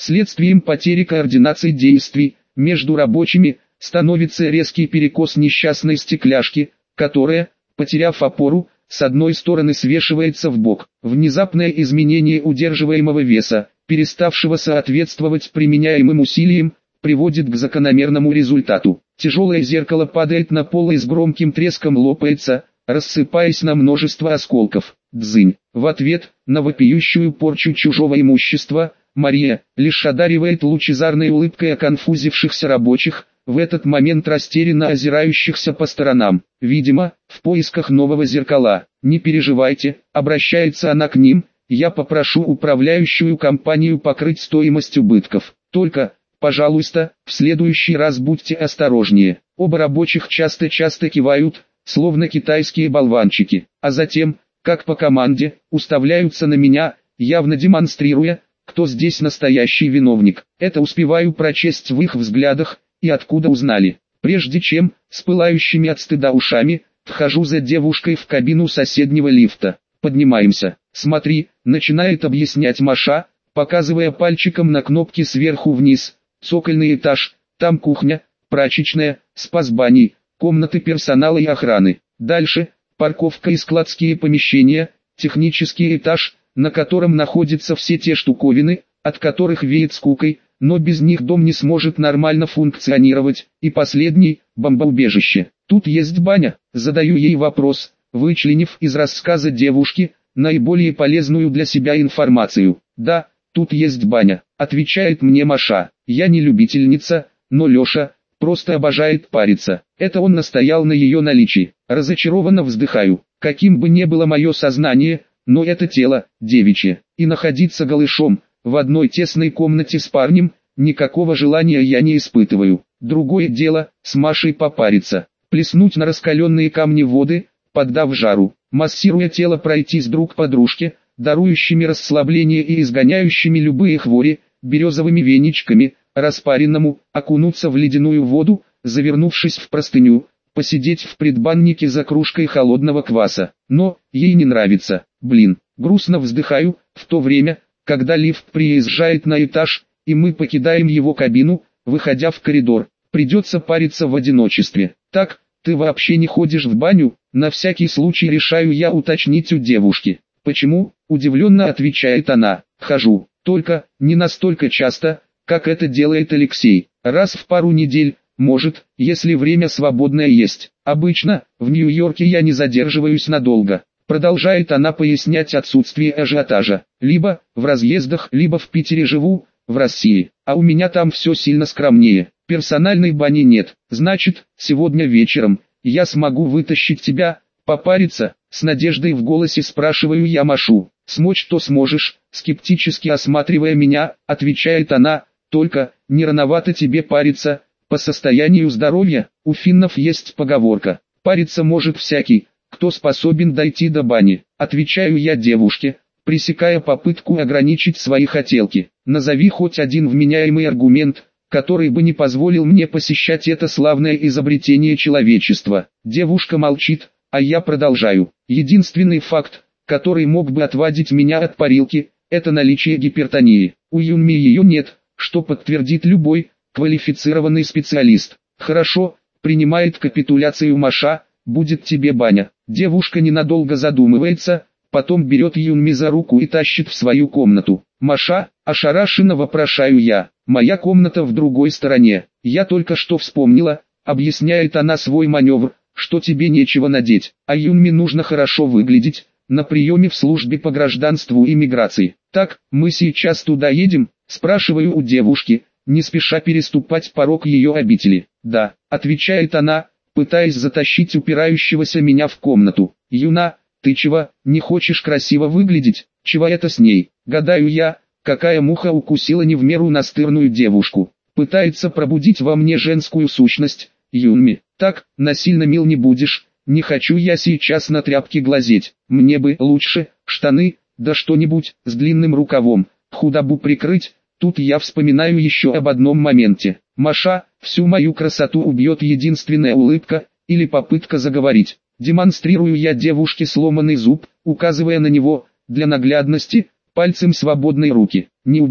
Следствием потери координации действий между рабочими становится резкий перекос несчастной стекляшки, которая, потеряв опору, с одной стороны свешивается в бок. Внезапное изменение удерживаемого веса, переставшего соответствовать применяемым усилиям, приводит к закономерному результату. Тяжелое зеркало падает на пол и с громким треском лопается, рассыпаясь на множество осколков. Дзынь. В ответ на вопиющую порчу чужого имущества, Мария лишь одаривает лучезарной улыбкой оконфузившихся рабочих, в этот момент растерянно озирающихся по сторонам. Видимо, в поисках нового зеркала. «Не переживайте», обращается она к ним, «я попрошу управляющую компанию покрыть стоимость убытков. Только, пожалуйста, в следующий раз будьте осторожнее». Оба рабочих часто-часто кивают, словно китайские болванчики, а затем, как по команде, уставляются на меня, явно демонстрируя, кто здесь настоящий виновник. Это успеваю прочесть в их взглядах, и откуда узнали. Прежде чем, с пылающими от стыда ушами, вхожу за девушкой в кабину соседнего лифта. «Поднимаемся. Смотри», начинает объяснять Маша, показывая пальчиком на кнопки сверху вниз. «Цокольный этаж, там кухня, прачечная, спа-баней, комнаты персонала и охраны. Дальше, парковка и складские помещения, технический этаж, на котором находятся все те штуковины, от которых веет скукой, но без них дом не сможет нормально функционировать. И последний, бомбоубежище. Тут есть баня». Задаю ей вопрос, вычленив из рассказа девушки наиболее полезную для себя информацию. «Да, тут есть баня», отвечает мне Маша. «Я не любительница, но Леша просто обожает париться». Это он настоял на ее наличии. Разочарованно вздыхаю. Каким бы ни было мое сознание, но это тело, девичье, и находиться голышом в одной тесной комнате с парнем, никакого желания я не испытываю. Другое дело, с Машей попариться, плеснуть на раскаленные камни воды, поддав жару, массируя тело пройтись друг по дружке, дарующими расслабление и изгоняющими любые хвори, березовыми веничками, распаренному, окунуться в ледяную воду, завернувшись в простыню, посидеть в предбаннике за кружкой холодного кваса. Но, ей не нравится, грустно вздыхаю, в то время, когда лифт приезжает на этаж, и мы покидаем его кабину, выходя в коридор. Придется париться в одиночестве. «Так, ты вообще не ходишь в баню?» На всякий случай решаю я уточнить у девушки. «Почему?» – удивленно отвечает она. «Хожу, только не настолько часто, как это делает Алексей. Раз в пару недель, может, если время свободное есть. Обычно, в Нью-Йорке я не задерживаюсь надолго». Продолжает она пояснять отсутствие ажиотажа. «Либо в разъездах, либо в Питере живу, в России. А у меня там все сильно скромнее. Персональной бани нет. Значит, сегодня вечером я смогу вытащить тебя, попариться?» С надеждой в голосе спрашиваю я Машу. «Смочь то сможешь», скептически осматривая меня, отвечает она. «Только, не рановато тебе париться, по состоянию здоровья?» У финнов есть поговорка: «Париться может всякий, кто способен дойти до бани», отвечаю я девушке, пресекая попытку ограничить свои хотелки. «Назови хоть один вменяемый аргумент, который бы не позволил мне посещать это славное изобретение человечества». Девушка молчит, а я продолжаю. «Единственный факт, который мог бы отвадить меня от парилки, это наличие гипертонии. У Юнми ее нет, что подтвердит любой квалифицированный специалист». «Хорошо», принимает капитуляцию Маша, «будет тебе баня». Девушка ненадолго задумывается, потом берет Юнми за руку и тащит в свою комнату. «Маша», ошарашенно вопрошаю я, «моя комната в другой стороне. Я только что вспомнила», объясняет она свой маневр, «что тебе нечего надеть, а Юнми нужно хорошо выглядеть на приеме в службе по гражданству и миграции». «Так, мы сейчас туда едем?» спрашиваю у девушки, не спеша переступать порог ее обители. «Да», отвечает она, пытаясь затащить упирающегося меня в комнату. «Юна, ты чего, не хочешь красиво выглядеть? Чего это с ней?» Гадаю я, какая муха укусила не в меру настырную девушку. Пытается пробудить во мне женскую сущность. «Юнми, так, насильно мил не будешь, не хочу я сейчас на тряпке глазеть. Мне бы лучше штаны, да что-нибудь с длинным рукавом, худобу прикрыть». Тут я вспоминаю еще об одном моменте. Маша, всю мою красоту убьет единственная улыбка, или попытка заговорить. Демонстрирую я девушке сломанный зуб, указывая на него, для наглядности, пальцем свободной руки. «Не убьет»,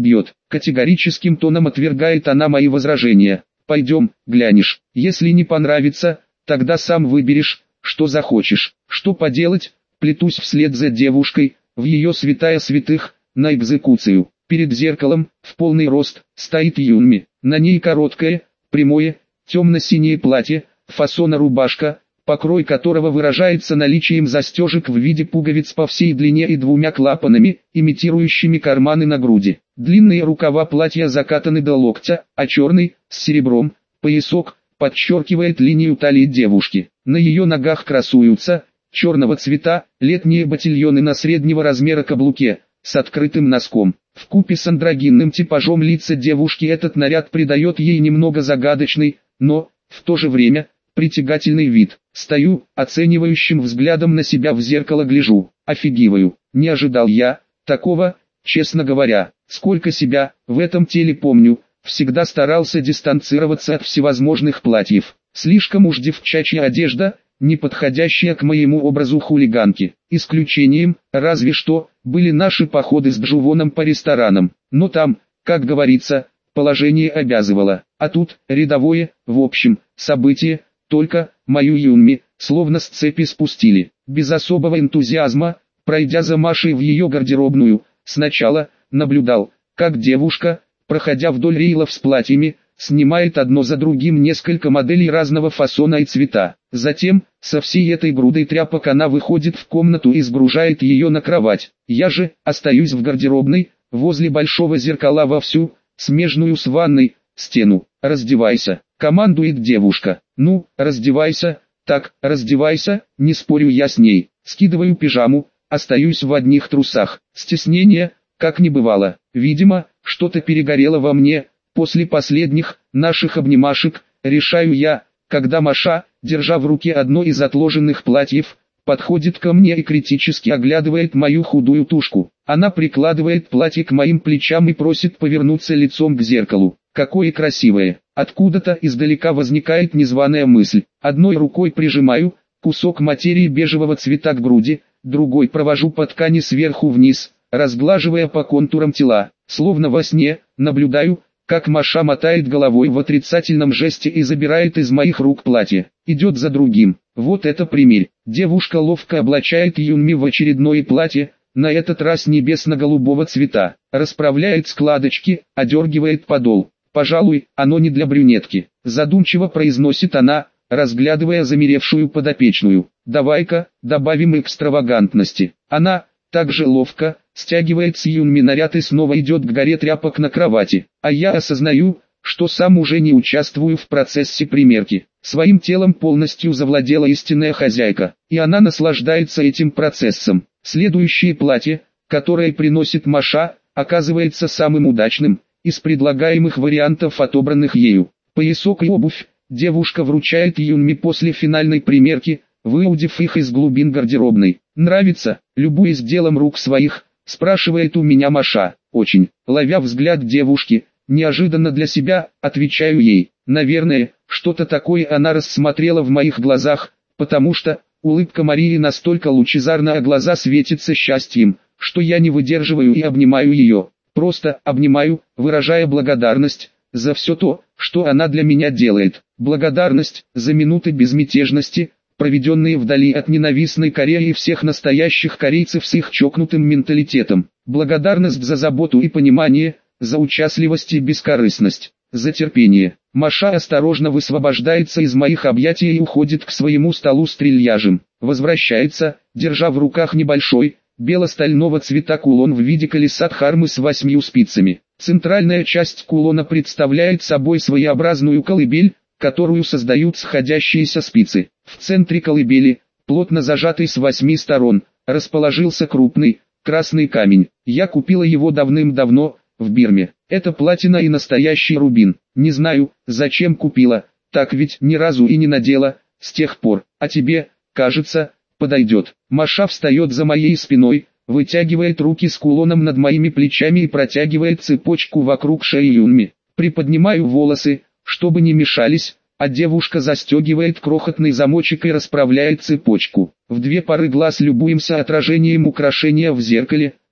Категорическим тоном отвергает она мои возражения. Пойдем, глянешь. Если не понравится, тогда сам выберешь, что захочешь. Что поделать, плетусь вслед за девушкой, в ее святая святых, на экзекуцию. Перед зеркалом, в полный рост, стоит Юнми. На ней короткое, прямое, темно-синее платье, фасона рубашка, покрой которого выражается наличием застежек в виде пуговиц по всей длине и двумя клапанами, имитирующими карманы на груди. Длинные рукава платья закатаны до локтя, а черный, с серебром, поясок, подчеркивает линию талии девушки. На ее ногах красуются, черного цвета, летние ботильоны на среднего размера каблуке, с открытым носком. Вкупе с андрогинным типажом лица девушки этот наряд придает ей немного загадочный, но, в то же время, притягательный вид. Стою, оценивающим взглядом на себя в зеркало гляжу, офигеваю. Не ожидал я такого, честно говоря. Сколько себя в этом теле помню, всегда старался дистанцироваться от всевозможных платьев. Слишком уж девчачья одежда, не подходящая к моему образу хулиганки. Исключением, разве что, были наши походы с Джувоном по ресторанам. Но там, как говорится, положение обязывало. А тут, рядовое, в общем, событие, только, мою Юнми, словно с цепи спустили. Без особого энтузиазма, пройдя за Машей в ее гардеробную, сначала, наблюдал, как девушка, проходя вдоль рейлов с платьями, снимает одно за другим несколько моделей разного фасона и цвета. Затем, со всей этой грудой тряпок она выходит в комнату и сгружает ее на кровать. Я же, остаюсь в гардеробной, возле большого зеркала во всю, смежную с ванной, стену. «Раздевайся», — командует девушка. «Ну, раздевайся, так, раздевайся», не спорю я с ней. Скидываю пижаму, остаюсь в одних трусах. Стеснение, как не бывало. Видимо, что-то перегорело во мне. После последних, наших обнимашек, решаю я, когда Маша, держа в руке одно из отложенных платьев, подходит ко мне и критически оглядывает мою худую тушку. Она прикладывает платье к моим плечам и просит повернуться лицом к зеркалу. Какое красивое! Откуда-то издалека возникает незваная мысль. Одной рукой прижимаю кусок материи бежевого цвета к груди, другой провожу по ткани сверху вниз, разглаживая по контурам тела. Словно во сне, наблюдаю, как Маша мотает головой в отрицательном жесте и забирает из моих рук платье. Идет за другим. Вот это примерь. Девушка ловко облачает Юнми в очередное платье, на этот раз небесно-голубого цвета. Расправляет складочки, одергивает подол. Пожалуй, оно не для брюнетки. Задумчиво произносит она, разглядывая замеревшую подопечную. Давай-ка, добавим экстравагантности. Она, также ловко, стягивает с Юнми наряд и снова идет к горе тряпок на кровати. А я осознаю, что сам уже не участвую в процессе примерки. Своим телом полностью завладела истинная хозяйка, и она наслаждается этим процессом. Следующее платье, которое приносит Маша, оказывается самым удачным из предлагаемых вариантов, отобранных ею. Поясок и обувь девушка вручает Юнми после финальной примерки, выудив их из глубин гардеробной. «Нравится?» — любуясь делом рук своих, спрашивает у меня Маша. «Очень». Ловя взгляд девушки, неожиданно для себя, отвечаю ей. Наверное, что-то такое она рассмотрела в моих глазах, потому что улыбка Марии настолько лучезарна, а глаза светятся счастьем, что я не выдерживаю и обнимаю ее. Просто обнимаю, выражая благодарность за все то, что она для меня делает. Благодарность за минуты безмятежности, проведенные вдали от ненавистной Кореи и всех настоящих корейцев с их чокнутым менталитетом. Благодарность за заботу и понимание, за участливость и бескорыстность, за терпение. Маша осторожно высвобождается из моих объятий и уходит к своему столу с трильяжем. Возвращается, держа в руках небольшой, бело-стального цвета кулон в виде колеса дхармы с 8 спицами. Центральная часть кулона представляет собой своеобразную колыбель, которую создают сходящиеся спицы. В центре колыбели, плотно зажатый с 8 сторон, расположился крупный, красный камень. Я купила его давным-давно, в Бирме. Это платина и настоящий рубин. Не знаю, зачем купила, так ведь ни разу и не надела, с тех пор. А тебе, кажется, подойдет. Маша встает за моей спиной, вытягивает руки с кулоном над моими плечами и протягивает цепочку вокруг шеи Юнми. Приподнимаю волосы, чтобы не мешались, а девушка застегивает крохотный замочек и расправляет цепочку. В две пары глаз любуемся отражением украшения в зеркале,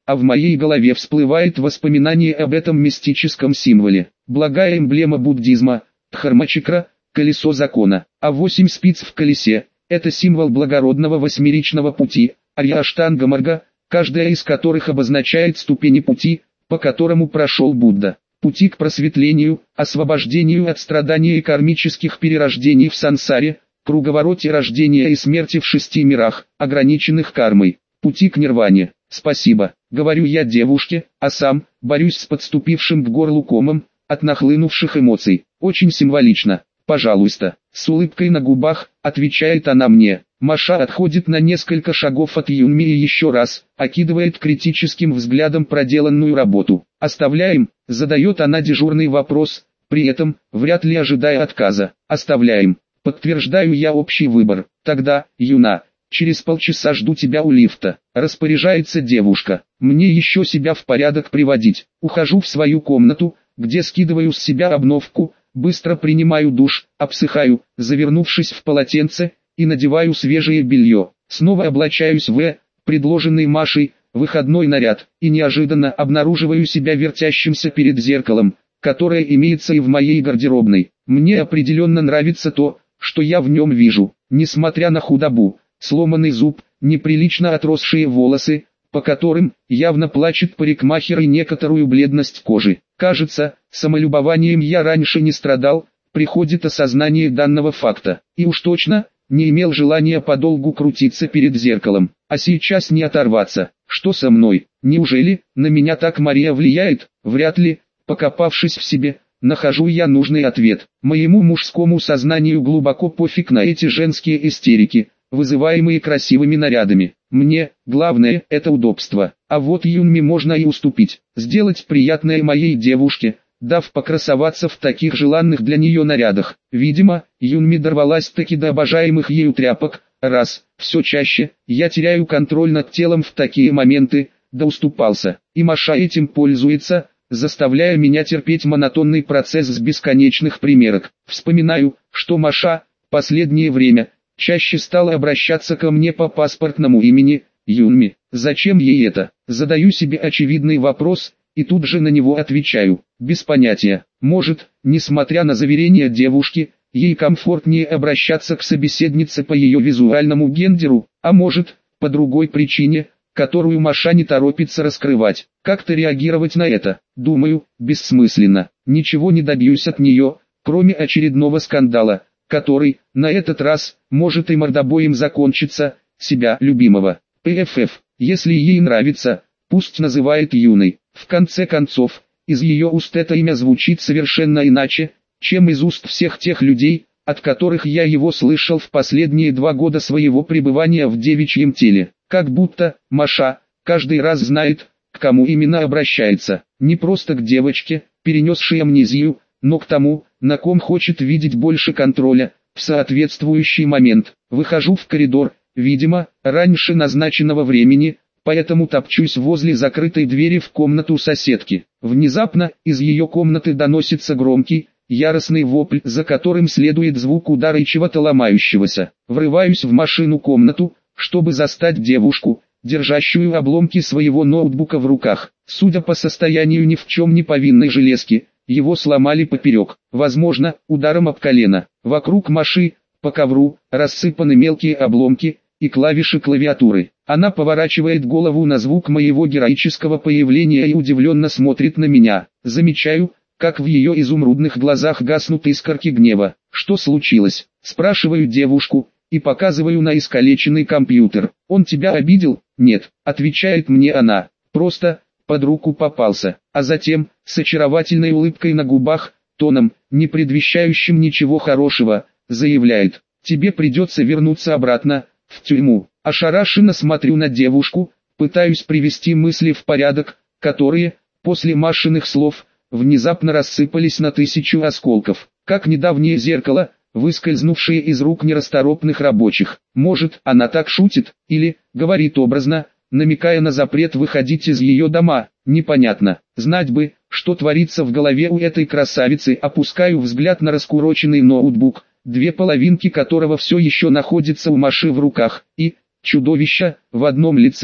а в моей голове всплывает воспоминание об этом мистическом символе. Благая эмблема буддизма, дхармачакра, колесо закона, а 8 спиц в колесе – это символ благородного восьмеричного пути, арья-аштанга-марга, каждая из которых обозначает ступени пути, по которому прошел Будда. Пути к просветлению, освобождению от страданий и кармических перерождений в сансаре, круговороте рождения и смерти в 6 мирах, ограниченных кармой. Пути к нирване. Спасибо, говорю я девушке, а сам борюсь с подступившим к горлу комом от нахлынувших эмоций. Очень символично. Пожалуйста, с улыбкой на губах, отвечает она мне. Маша отходит на несколько шагов от Юнми и еще раз окидывает критическим взглядом проделанную работу. «Оставляем?» – задает она дежурный вопрос, при этом вряд ли ожидая отказа. «Оставляем». Подтверждаю я общий выбор. «Тогда, Юна, через полчаса жду тебя у лифта», – распоряжается девушка. «Мне еще себя в порядок приводить». Ухожу в свою комнату, где скидываю с себя обновку, быстро принимаю душ, обсыхаю, завернувшись в полотенце, и надеваю свежее белье. Снова облачаюсь в предложенный Машей выходной наряд, и неожиданно обнаруживаю себя вертящимся перед зеркалом, которое имеется и в моей гардеробной. Мне определенно нравится то, что я в нем вижу. Несмотря на худобу, сломанный зуб, неприлично отросшие волосы, по которым явно плачет парикмахер, и некоторую бледность кожи. Кажется, самолюбованием я раньше не страдал, приходит осознание данного факта. И уж точно не имел желания подолгу крутиться перед зеркалом, а сейчас не оторваться. Что со мной? Неужели на меня так Мария влияет? Вряд ли. Покопавшись в себе, нахожу я нужный ответ. Моему мужскому сознанию глубоко пофиг на эти женские истерики, вызываемые красивыми нарядами. Мне, главное, это удобство. А вот Юнми можно и уступить, сделать приятное моей девушке, дав покрасоваться в таких желанных для нее нарядах. Видимо, Юнми дорвалась-таки до обожаемых ею тряпок. Раз, все чаще, я теряю контроль над телом в такие моменты, да уступался. И Маша этим пользуется, заставляя меня терпеть монотонный процесс с бесконечных примерок. Вспоминаю, что Маша, последнее время, чаще стала обращаться ко мне по паспортному имени, Юнми. Зачем ей это? Задаю себе очевидный вопрос, и тут же на него отвечаю, без понятия. Может, несмотря на заверения девушки, ей комфортнее обращаться к собеседнице по ее визуальному гендеру, а может, по другой причине, которую Маша не торопится раскрывать. Как-то реагировать на это, думаю, бессмысленно. Ничего не добьюсь от нее, кроме очередного скандала, который, на этот раз, может и мордобоем закончиться, себя любимого. ПФФ, если ей нравится, пусть называет Юной. В конце концов, из ее уст это имя звучит совершенно иначе, чем из уст всех тех людей, от которых я его слышал в последние 2 года своего пребывания в девичьем теле. Как будто Маша каждый раз знает, к кому именно обращается. Не просто к девочке, перенесшей амнезию, но к тому, на ком хочет видеть больше контроля, в соответствующий момент. Выхожу в коридор, видимо, раньше назначенного времени, поэтому топчусь возле закрытой двери в комнату соседки. Внезапно, из ее комнаты доносится громкий, яростный вопль, за которым следует звук удара и чего-то ломающегося. Врываюсь в Машину-комнату, чтобы застать девушку, держащую обломки своего ноутбука в руках. Судя по состоянию ни в чем не повинной железки, его сломали поперек, возможно, ударом об колено. Вокруг Маши, по ковру, рассыпаны мелкие обломки и клавиши клавиатуры. Она поворачивает голову на звук моего героического появления и удивленно смотрит на меня. Замечаю, как в ее изумрудных глазах гаснут искорки гнева. «Что случилось?» – спрашиваю девушку, и показываю на искалеченный компьютер. «Он тебя обидел?» «Нет», – отвечает мне она, – «просто под руку попался». А затем, с очаровательной улыбкой на губах, тоном, не предвещающим ничего хорошего, заявляет: «Тебе придется вернуться обратно, в тюрьму». Ошарашенно смотрю на девушку, пытаюсь привести мысли в порядок, которые, после Машиных слов, внезапно рассыпались на 1000 осколков, как недавнее зеркало, выскользнувшее из рук нерасторопных рабочих. Может, она так шутит, или, говорит образно, намекая на запрет выходить из ее дома, непонятно. Знать бы, что творится в голове у этой красавицы. Опускаю взгляд на раскуроченный ноутбук, 2 половинки которого все еще находятся у Маши в руках, и чудовища в одном лице,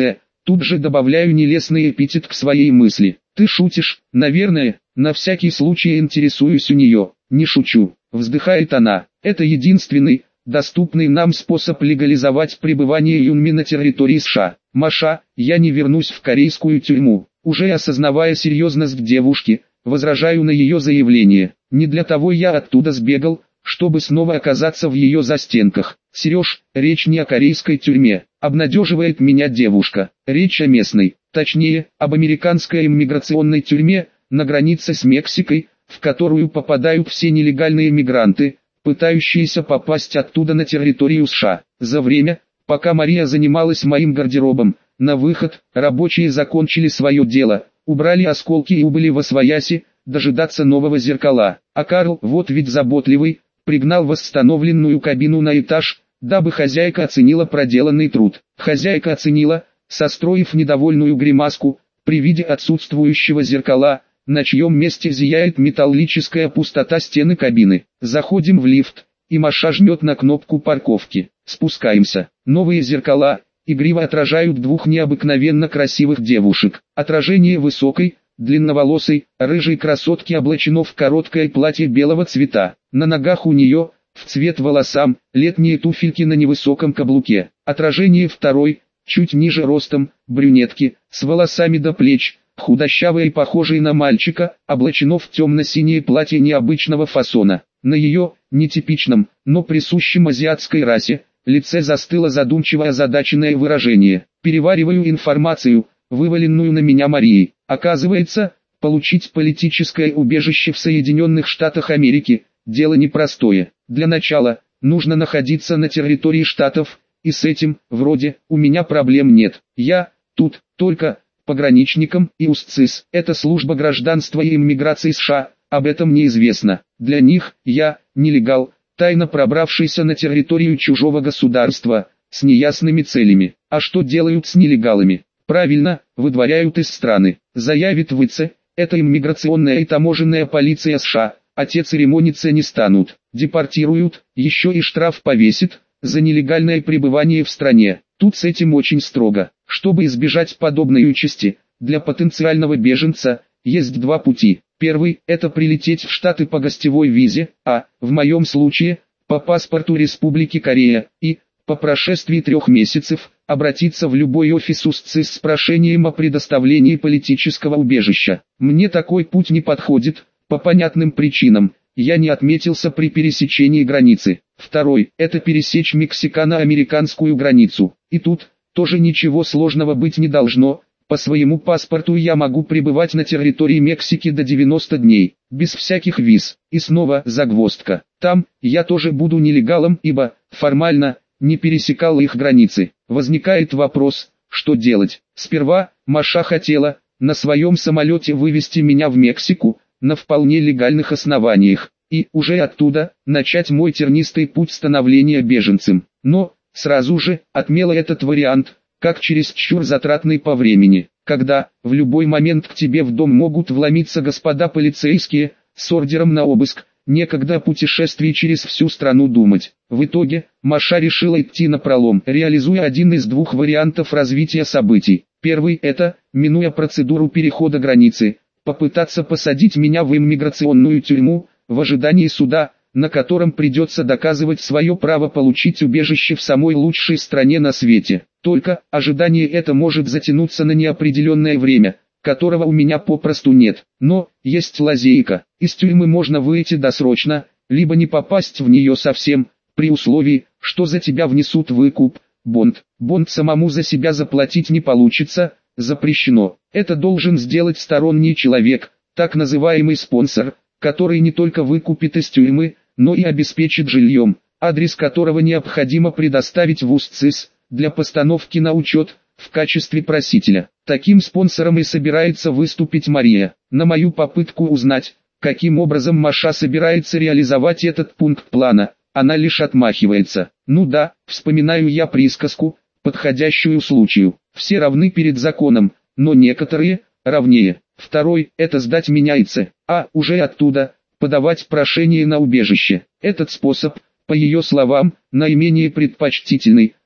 Тут же добавляю нелестный эпитет к своей мысли. Ты шутишь, наверное, на всякий случай интересуюсь у нее. Не шучу, вздыхает она. Это единственный, доступный нам способ легализовать пребывание Юнми на территории США. Маша, я не вернусь в корейскую тюрьму. Уже осознавая серьезность девушки, возражаю на ее заявление. Не для того я оттуда сбегал, чтобы снова оказаться в ее застенках. Сереж, речь не о корейской тюрьме, обнадеживает меня девушка. Речь о местной, точнее, об американской иммиграционной тюрьме, на границе с Мексикой, в которую попадают все нелегальные мигранты, пытающиеся попасть оттуда на территорию США. За время, пока Мария занималась моим гардеробом, на выход, рабочие закончили свое дело, убрали осколки и убыли восвояси, дожидаться нового зеркала. А Карл, вот ведь заботливый, пригнал восстановленную кабину на этаж, дабы хозяйка оценила проделанный труд. Хозяйка оценила, состроив недовольную гримаску, при виде отсутствующего зеркала, на чьем месте зияет металлическая пустота стены кабины. Заходим в лифт, и Маша жмет на кнопку парковки. Спускаемся. Новые зеркала игриво отражают двух необыкновенно красивых девушек. Отражение высокой, длинноволосой, рыжей красотки облачено в короткое платье белого цвета. На ногах у нее, в цвет волосам, летние туфельки на невысоком каблуке. Отражение второй, чуть ниже ростом, брюнетки, с волосами до плеч, худощавая и похожая на мальчика, облачено в темно-синее платье необычного фасона. На ее, нетипичном, но присущем азиатской расе, лице застыло задумчивое озадаченное выражение. Перевариваю информацию, вываленную на меня Марией. Оказывается, получить политическое убежище в Соединенных Штатах Америки – дело непростое. Для начала, нужно находиться на территории штатов, и с этим, вроде, у меня проблем нет. Я, тут, только, пограничником и УСЦИС. Это служба гражданства и иммиграции США, об этом неизвестно. Для них, я, нелегал, тайно пробравшийся на территорию чужого государства, с неясными целями. А что делают с нелегалами? Правильно, выдворяют из страны. Заявит ВЦ, это иммиграционная и таможенная полиция США, а те церемониться не станут. Депортируют, еще и штраф повесит, за нелегальное пребывание в стране. Тут с этим очень строго. Чтобы избежать подобной участи, для потенциального беженца, есть два пути. Первый – это прилететь в Штаты по гостевой визе, а, в моем случае, по паспорту Республики Корея, и, по прошествии 3 месяцев, обратиться в любой офис УСЦИС с прошением о предоставлении политического убежища. Мне такой путь не подходит, по понятным причинам. Я не отметился при пересечении границы. Второй – это пересечь мексикано-американскую границу. И тут, тоже ничего сложного быть не должно. По своему паспорту я могу пребывать на территории Мексики до 90 дней, без всяких виз. И снова загвоздка. Там, я тоже буду нелегалом, ибо, формально, не пересекал их границы. Возникает вопрос, что делать. Сперва, Маша хотела, на своем самолете вывезти меня в Мексику, на вполне легальных основаниях, и, уже оттуда, начать мой тернистый путь становления беженцем. Но, сразу же, отмела этот вариант, как чересчур затратный по времени, когда, в любой момент к тебе в дом могут вломиться господа полицейские, с ордером на обыск, некогда о путешествии через всю страну думать. В итоге, Маша решила идти напролом, реализуя один из двух вариантов развития событий. Первый – это, минуя процедуру перехода границы, попытаться посадить меня в иммиграционную тюрьму, в ожидании суда, на котором придется доказывать свое право получить убежище в самой лучшей стране на свете. Только, ожидание это может затянуться на неопределенное время, которого у меня попросту нет. Но, есть лазейка. Из тюрьмы можно выйти досрочно, либо не попасть в нее совсем, при условии, что за тебя внесут выкуп, бонд. Бонд самому за себя заплатить не получится, запрещено. Это должен сделать сторонний человек, так называемый спонсор, который не только выкупит из тюрьмы, но и обеспечит жильем, адрес которого необходимо предоставить в УСЦИС, для постановки на учет, в качестве просителя. Таким спонсором и собирается выступить Мария. На мою попытку узнать, каким образом Маша собирается реализовать этот пункт плана, она лишь отмахивается. Ну да, вспоминаю я присказку, подходящую случаю. Все равны перед законом, но некоторые равнее. Второй – это сдать меня ИЦ, а уже оттуда подавать прошение на убежище. Этот способ, по ее словам, наименее предпочтительный,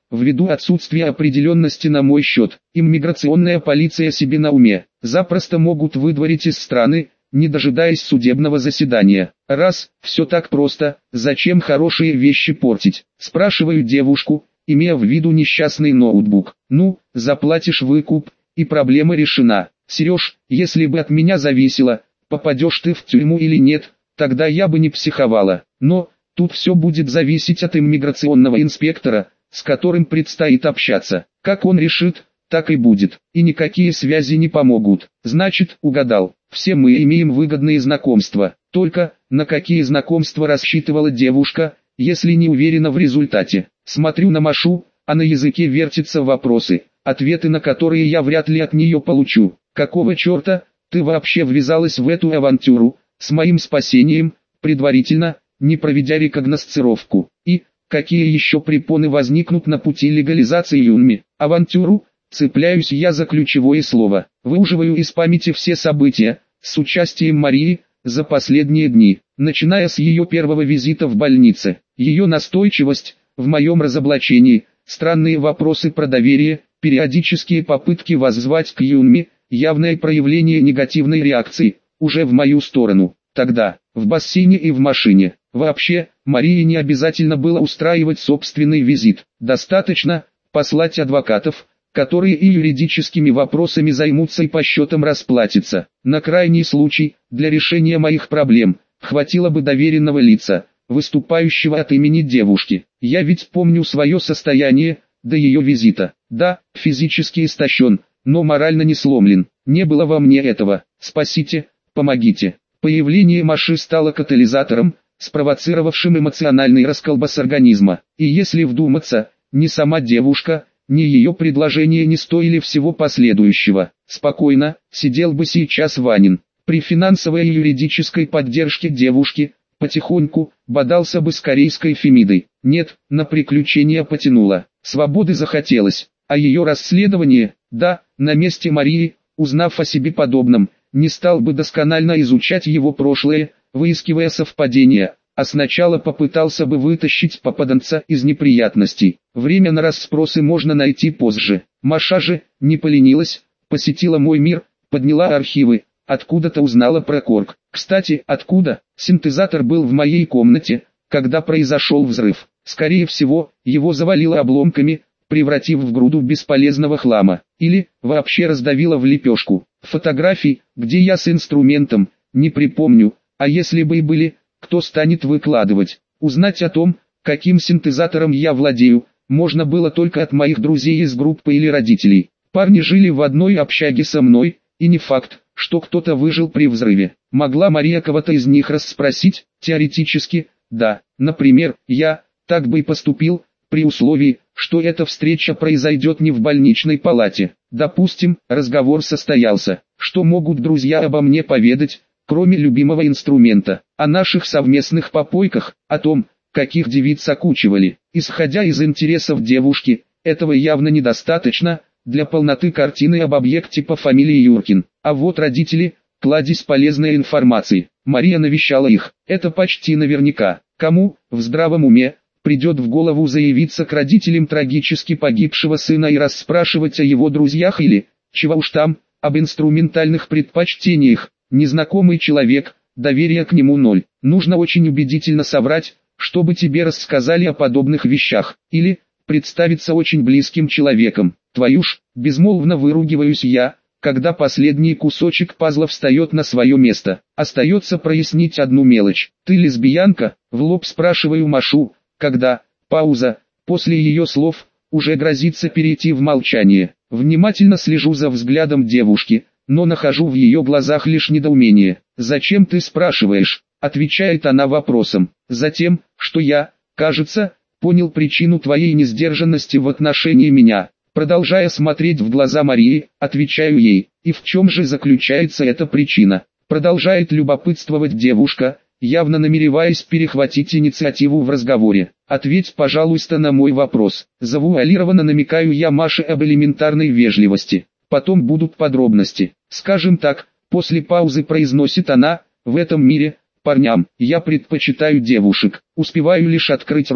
ввиду отсутствия определенности на мой счет. Иммиграционная полиция себе на уме. Запросто могут выдворить из страны, не дожидаясь судебного заседания. Раз, все так просто, зачем хорошие вещи портить? Спрашиваю девушку, имея в виду несчастный ноутбук. Ну, заплатишь выкуп, и проблема решена. Сереж, если бы от меня зависело, попадешь ты в тюрьму или нет, тогда я бы не психовала. Но, тут все будет зависеть от иммиграционного инспектора, с которым предстоит общаться. Как он решит, так и будет. И никакие связи не помогут. Значит, угадал. Все мы имеем выгодные знакомства. Только, на какие знакомства рассчитывала девушка, если не уверена в результате? Смотрю на Машу, а на языке вертятся вопросы, ответы на которые я вряд ли от нее получу. Какого черта, ты вообще ввязалась в эту авантюру, с моим спасением, предварительно, не проведя рекогносцировку? И, какие еще препоны возникнут на пути легализации Юнми? Авантюру? Цепляюсь я за ключевое слово. Выуживаю из памяти все события, с участием Марии, за последние дни, начиная с ее первого визита в больнице. Ее настойчивость, в моем разоблачении, странные вопросы про доверие, периодические попытки воззвать к Юнми, явное проявление негативной реакции, уже в мою сторону. Тогда, в бассейне и в машине. Вообще, Марии не обязательно было устраивать собственный визит. Достаточно послать адвокатов, которые и юридическими вопросами займутся и по счетам расплатятся. На крайний случай, для решения моих проблем, хватило бы доверенного лица, выступающего от имени девушки. Я ведь помню свое состояние, до ее визита. Да, физически истощен, но морально не сломлен. Не было во мне этого. Спасите, помогите. Появление Маши стало катализатором, спровоцировавшим эмоциональный расколбас организма. И если вдуматься, ни сама девушка, ни ее предложение не стоили всего последующего. Спокойно, сидел бы сейчас Ванин. При финансовой и юридической поддержке девушки, потихоньку, бодался бы с корейской Фемидой. Нет, на приключения потянуло. Свободы захотелось. А ее расследование, да, на месте Марии, узнав о себе подобном, не стал бы досконально изучать его прошлое, выискивая совпадения, а сначала попытался бы вытащить попаданца из неприятностей. Время на расспросы можно найти позже. Маша же, не поленилась, посетила мой мир, подняла архивы, откуда-то узнала про Корг. Кстати, откуда? Синтезатор был в моей комнате, когда произошел взрыв. Скорее всего, его завалило обломками, превратив в груду бесполезного хлама. Или, вообще раздавило в лепешку. Фотографий, где я с инструментом, не припомню, а если бы и были, кто станет выкладывать? Узнать о том, каким синтезатором я владею, можно было только от моих друзей из группы или родителей. Парни жили в одной общаге со мной, и не факт, что кто-то выжил при взрыве. Могла Мария кого-то из них расспросить? Теоретически, да. Например, я, так бы и поступил, при условии, что эта встреча произойдет не в больничной палате. Допустим, разговор состоялся. Что могут друзья обо мне поведать, кроме любимого инструмента? О наших совместных попойках, о том, каких девиц окучивали. Исходя из интересов девушки, этого явно недостаточно для полноты картины об объекте по фамилии Юркин. А вот родители, кладезь полезной информации. Мария навещала их. Это почти наверняка. Кому, в здравом уме, придет в голову заявиться к родителям трагически погибшего сына и расспрашивать о его друзьях или, чего уж там, об инструментальных предпочтениях? Незнакомый человек, доверия к нему ноль. Нужно очень убедительно соврать, чтобы тебе рассказали о подобных вещах. Или, представиться очень близким человеком. Твою ж, безмолвно выругиваюсь я, когда последний кусочек пазла встает на свое место. Остается прояснить одну мелочь. Ты лесбиянка? В лоб спрашиваю Машу, когда, пауза, после ее слов, уже грозится перейти в молчание. Внимательно слежу за взглядом девушки, но нахожу в ее глазах лишь недоумение. «Зачем ты спрашиваешь?» — отвечает она вопросом. «Затем, что я, кажется, понял причину твоей несдержанности в отношении меня». Продолжая смотреть в глаза Марии, отвечаю ей. «И в чем же заключается эта причина?» Продолжает любопытствовать девушка, явно намереваясь перехватить инициативу в разговоре. «Ответь, пожалуйста, на мой вопрос». Завуалированно намекаю я Маше об элементарной вежливости. Потом будут подробности. Скажем так, после паузы произносит она, в этом мире, парням, я предпочитаю девушек. Успеваю лишь открыть рот,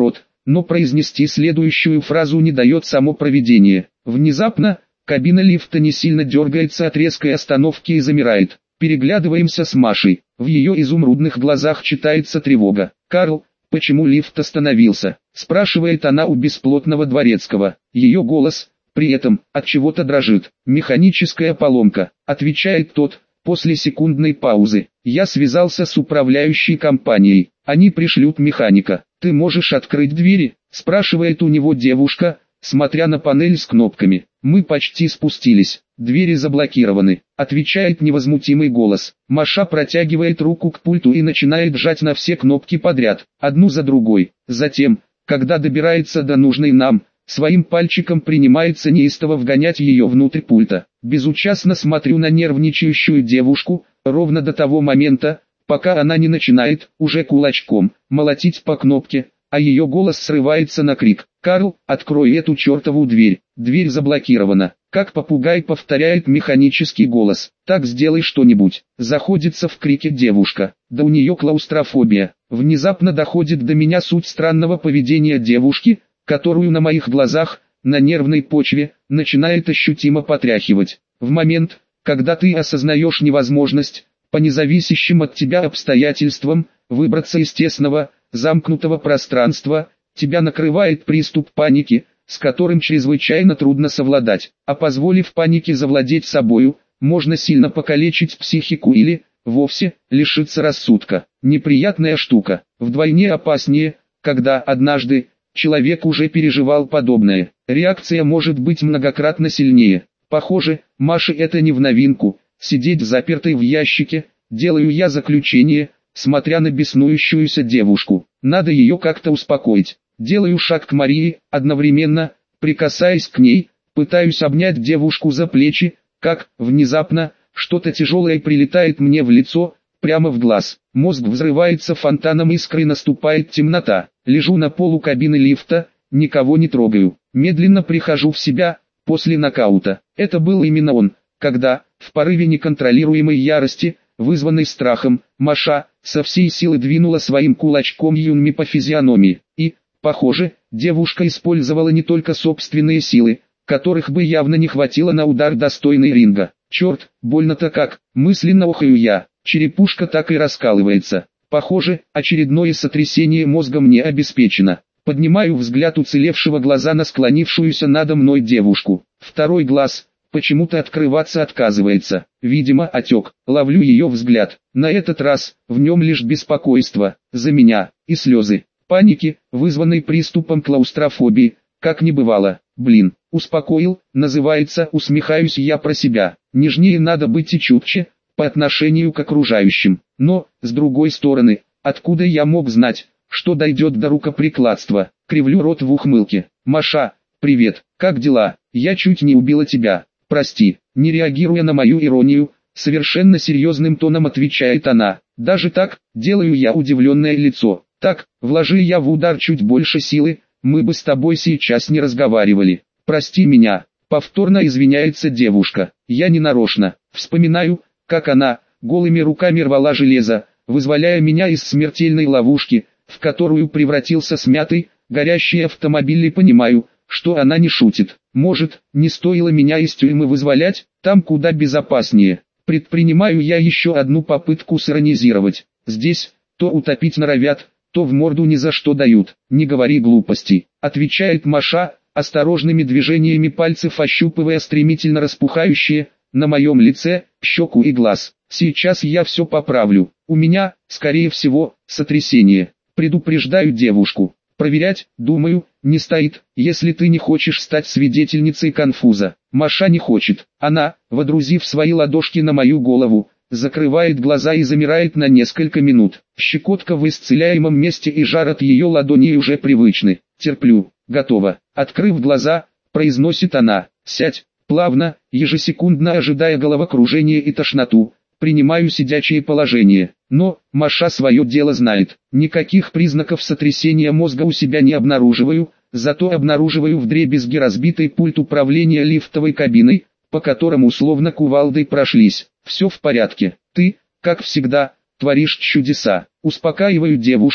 но произнести следующую фразу не дает само провидение. Внезапно, кабина лифта не сильно дергается от резкой остановки и замирает. Переглядываемся с Машей. В ее изумрудных глазах читается тревога. «Карл, почему лифт остановился?» – спрашивает она у бесплотного дворецкого. Ее голос, при этом, от чего-то дрожит. «Механическая поломка», – отвечает тот, после секундной паузы. «Я связался с управляющей компанией. Они пришлют механика. Ты можешь открыть двери?» – спрашивает у него девушка, смотря на панель с кнопками. «Мы почти спустились. Двери заблокированы», — отвечает невозмутимый голос. Маша протягивает руку к пульту и начинает жать на все кнопки подряд, одну за другой. Затем, когда добирается до нужной нам, своим пальчиком принимается неистово вгонять ее внутрь пульта. Безучастно смотрю на нервничающую девушку, ровно до того момента, пока она не начинает, уже кулачком, молотить по кнопке, а ее голос срывается на крик. «Карл, открой эту чертову дверь, дверь заблокирована», как попугай повторяет механический голос. «Так сделай что-нибудь», заходится в крике девушка. Да у нее клаустрофобия. Внезапно доходит до меня суть странного поведения девушки, которую на моих глазах, на нервной почве, начинает ощутимо потряхивать. В момент, когда ты осознаешь невозможность, по независящим от тебя обстоятельствам, выбраться из тесного, замкнутого пространства, тебя накрывает приступ паники, с которым чрезвычайно трудно совладать, а позволив панике завладеть собою, можно сильно покалечить психику или, вовсе, лишиться рассудка. Неприятная штука, вдвойне опаснее, когда однажды, человек уже переживал подобное. Реакция может быть многократно сильнее. Похоже, Маше это не в новинку, сидеть запертой в ящике, делаю я заключение, смотря на беснующуюся девушку. Надо ее как-то успокоить. Делаю шаг к Марии, одновременно, прикасаясь к ней, пытаюсь обнять девушку за плечи, как, внезапно, что-то тяжелое прилетает мне в лицо, прямо в глаз. Мозг взрывается фонтаном искры, наступает темнота. Лежу на полу кабины лифта, никого не трогаю. Медленно прихожу в себя, после нокаута. Это был именно он, когда, в порыве неконтролируемой ярости, вызванной страхом, Маша, со всей силы двинула своим кулачком Юнми по физиономии. И, похоже, девушка использовала не только собственные силы, которых бы явно не хватило на удар достойный ринга. Черт, больно-то как, мысленно охаю я, черепушка так и раскалывается. Похоже, очередное сотрясение мозга мне обеспечено. Поднимаю взгляд уцелевшего глаза на склонившуюся надо мной девушку. Второй глаз почему-то открываться отказывается. Видимо, отек. Ловлю ее взгляд. На этот раз, в нем лишь беспокойство, за меня, и слезы. Паники, вызванной приступом клаустрофобии, как не бывало. Блин, успокоил, называется, усмехаюсь я про себя. Нежнее надо быть и чутче, по отношению к окружающим. Но, с другой стороны, откуда я мог знать, что дойдет до рукоприкладства? Кривлю рот в ухмылке. Маша, привет, как дела? Я чуть не убила тебя. Прости. Не реагируя на мою иронию, совершенно серьезным тоном отвечает она. Даже так, делаю я удивленное лицо. Так, вложи я в удар чуть больше силы, мы бы с тобой сейчас не разговаривали. Прости меня. Повторно извиняется девушка. Я не нарочно. Вспоминаю, как она, голыми руками рвала железо, вызволяя меня из смертельной ловушки, в которую превратился смятый, горящий автомобиль, и понимаю, что она не шутит. Может, не стоило меня из тюрьмы вызволять, там куда безопаснее. Предпринимаю я еще одну попытку сиронизировать. Здесь, то утопить норовят, то в морду ни за что дают. Не говори глупостей, отвечает Маша, осторожными движениями пальцев ощупывая стремительно распухающие, на моем лице, щеку и глаз. Сейчас я все поправлю. У меня, скорее всего, сотрясение. Предупреждаю девушку. Проверять, думаю, не стоит, если ты не хочешь стать свидетельницей конфуза. Маша не хочет. Она, водрузив свои ладошки на мою голову, закрывает глаза и замирает на несколько минут. Щекотка в исцеляемом месте и жар от ее ладоней уже привычны. Терплю. Готово. Открыв глаза, произносит она. Сядь. Плавно, ежесекундно ожидая головокружения и тошноту, принимаю сидячее положение. Но, Маша свое дело знает. Никаких признаков сотрясения мозга у себя не обнаруживаю, зато обнаруживаю вдребезги разбитый пульт управления лифтовой кабиной, по которому условно кувалдой прошлись. Все в порядке. Ты, как всегда, творишь чудеса. Успокаиваю девушку,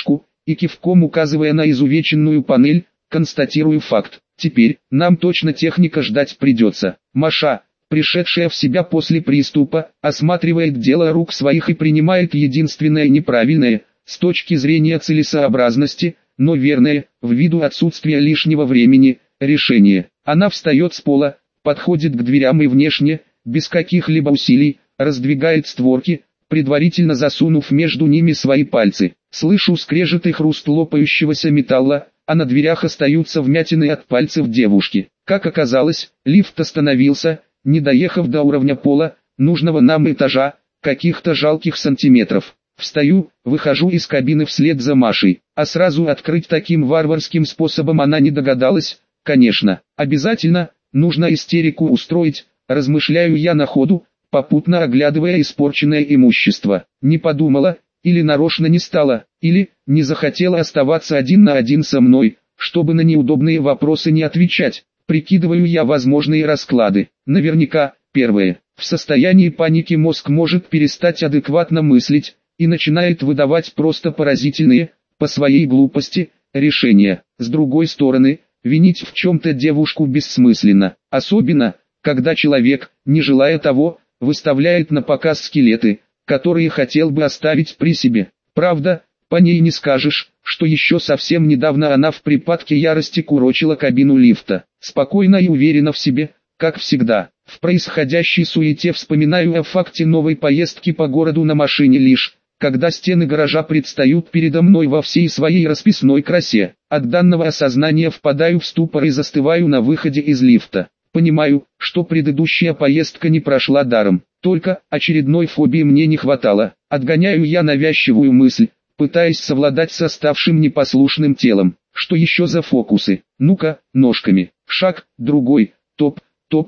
и кивком указывая на изувеченную панель, констатирую факт. Теперь, нам точно техника ждать придется. Маша, пришедшая в себя после приступа, осматривает дело рук своих и принимает единственное неправильное, с точки зрения целесообразности, но верное, ввиду отсутствия лишнего времени, решение. Она встает с пола, подходит к дверям и внешне, без каких-либо усилий, раздвигает створки, предварительно засунув между ними свои пальцы. Слышу скрежет и хруст лопающегося металла, а на дверях остаются вмятины от пальцев девушки. Как оказалось, лифт остановился, не доехав до уровня пола, нужного нам этажа, каких-то жалких сантиметров. Встаю, выхожу из кабины вслед за Машей, а сразу открыть таким варварским способом она не догадалась. Конечно, обязательно, нужно истерику устроить, размышляю я на ходу, попутно оглядывая испорченное имущество. Не подумала, или нарочно не стала, или не захотела оставаться один на один со мной, чтобы на неудобные вопросы не отвечать. Прикидываю я возможные расклады. Наверняка, первое, в состоянии паники мозг может перестать адекватно мыслить, и начинает выдавать просто поразительные, по своей глупости, решения. С другой стороны, винить в чем-то девушку бессмысленно, особенно, когда человек, не желая того, выставляет на показ скелеты, которые хотел бы оставить при себе. Правда, по ней не скажешь, что еще совсем недавно она в припадке ярости курочила кабину лифта. Спокойно и уверенно в себе, как всегда. В происходящей суете вспоминаю о факте новой поездки по городу на машине лишь, когда стены гаража предстают передо мной во всей своей расписной красе. От данного осознания впадаю в ступор и застываю на выходе из лифта. Понимаю, что предыдущая поездка не прошла даром, только очередной фобии мне не хватало. Отгоняю я навязчивую мысль, пытаясь совладать с оставшим непослушным телом. Что еще за фокусы? Ну-ка, ножками. Шаг, другой, топ,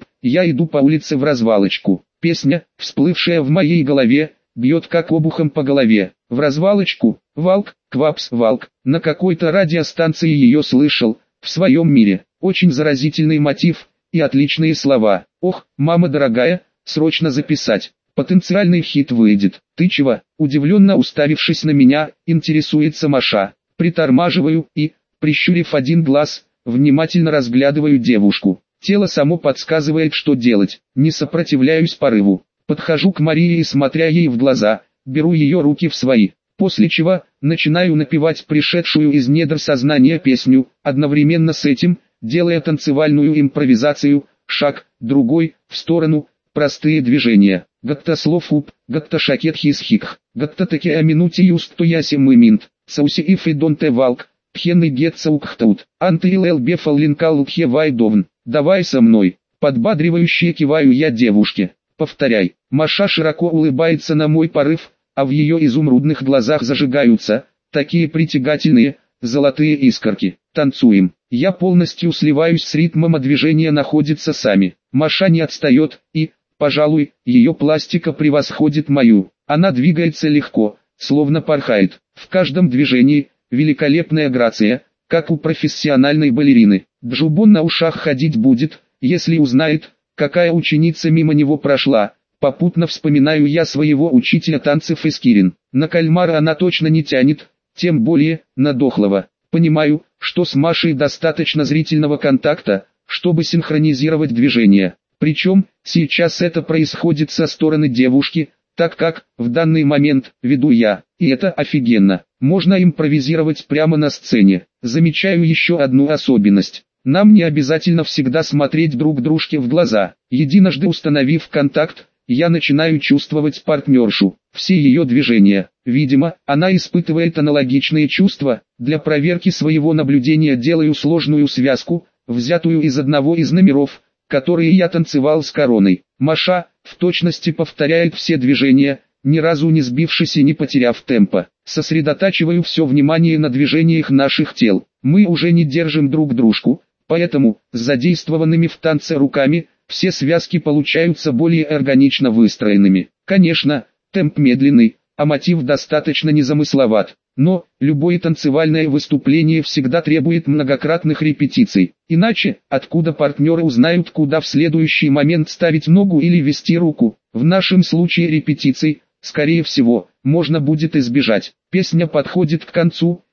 я иду по улице в развалочку. Песня, всплывшая в моей голове, бьет как обухом по голове. В развалочку, Валк, Квапс, Валк, на какой-то радиостанции ее слышал, в своем мире. Очень заразительный мотив и отличные слова. Ох, мама дорогая, срочно записать. Потенциальный хит выйдет. Ты чего? Удивленно уставившись на меня, интересуется Маша. Притормаживаю и, прищурив один глаз, внимательно разглядываю девушку. Тело само подсказывает, что делать. Не сопротивляюсь порыву. Подхожу к Марии и, смотря ей в глаза, беру ее руки в свои. После чего, начинаю напевать пришедшую из недр сознания песню, одновременно с этим, делая танцевальную импровизацию, шаг, другой, в сторону, простые движения. Гатта слов уп, гатта шакет хисхик, гатта таки о минуте юст то яси мыминт, сауси иф и дон те валк, пхенный гетца укхтаут, анты ил бефал линкал укхе вайдовн, давай со мной, подбадривающе киваю я девушке, повторяй. Маша широко улыбается на мой порыв, а в ее изумрудных глазах зажигаются, такие притягательные, золотые искорки. Танцуем. Я полностью сливаюсь с ритмом, а движения находятся сами. Маша не отстает, и, пожалуй, ее пластика превосходит мою. Она двигается легко, словно порхает. В каждом движении, великолепная грация, как у профессиональной балерины. Джубон на ушах ходить будет, если узнает, какая ученица мимо него прошла. Попутно вспоминаю я своего учителя танцев Искирин. На кальмара она точно не тянет, тем более, на дохлого. Понимаю, что с Машей достаточно зрительного контакта, чтобы синхронизировать движения. Причем, сейчас это происходит со стороны девушки, так как, в данный момент, веду я. И это офигенно. Можно импровизировать прямо на сцене. Замечаю еще одну особенность. Нам не обязательно всегда смотреть друг дружке в глаза. Единожды установив контакт, я начинаю чувствовать партнершу, все ее движения. Видимо, она испытывает аналогичные чувства. Для проверки своего наблюдения делаю сложную связку, взятую из одного из номеров, которые я танцевал с Короной. Маша, в точности повторяет все движения, ни разу не сбившись и не потеряв темпа. Сосредотачиваю все внимание на движениях наших тел. Мы уже не держим друг дружку, поэтому, с задействованными в танце руками, все связки получаются более органично выстроенными. Конечно, темп медленный, а мотив достаточно незамысловат. Но, любое танцевальное выступление всегда требует многократных репетиций. Иначе, откуда партнеры узнают, куда в следующий момент ставить ногу или вести руку? В нашем случае репетиций, скорее всего, можно будет избежать. Песня подходит к концу,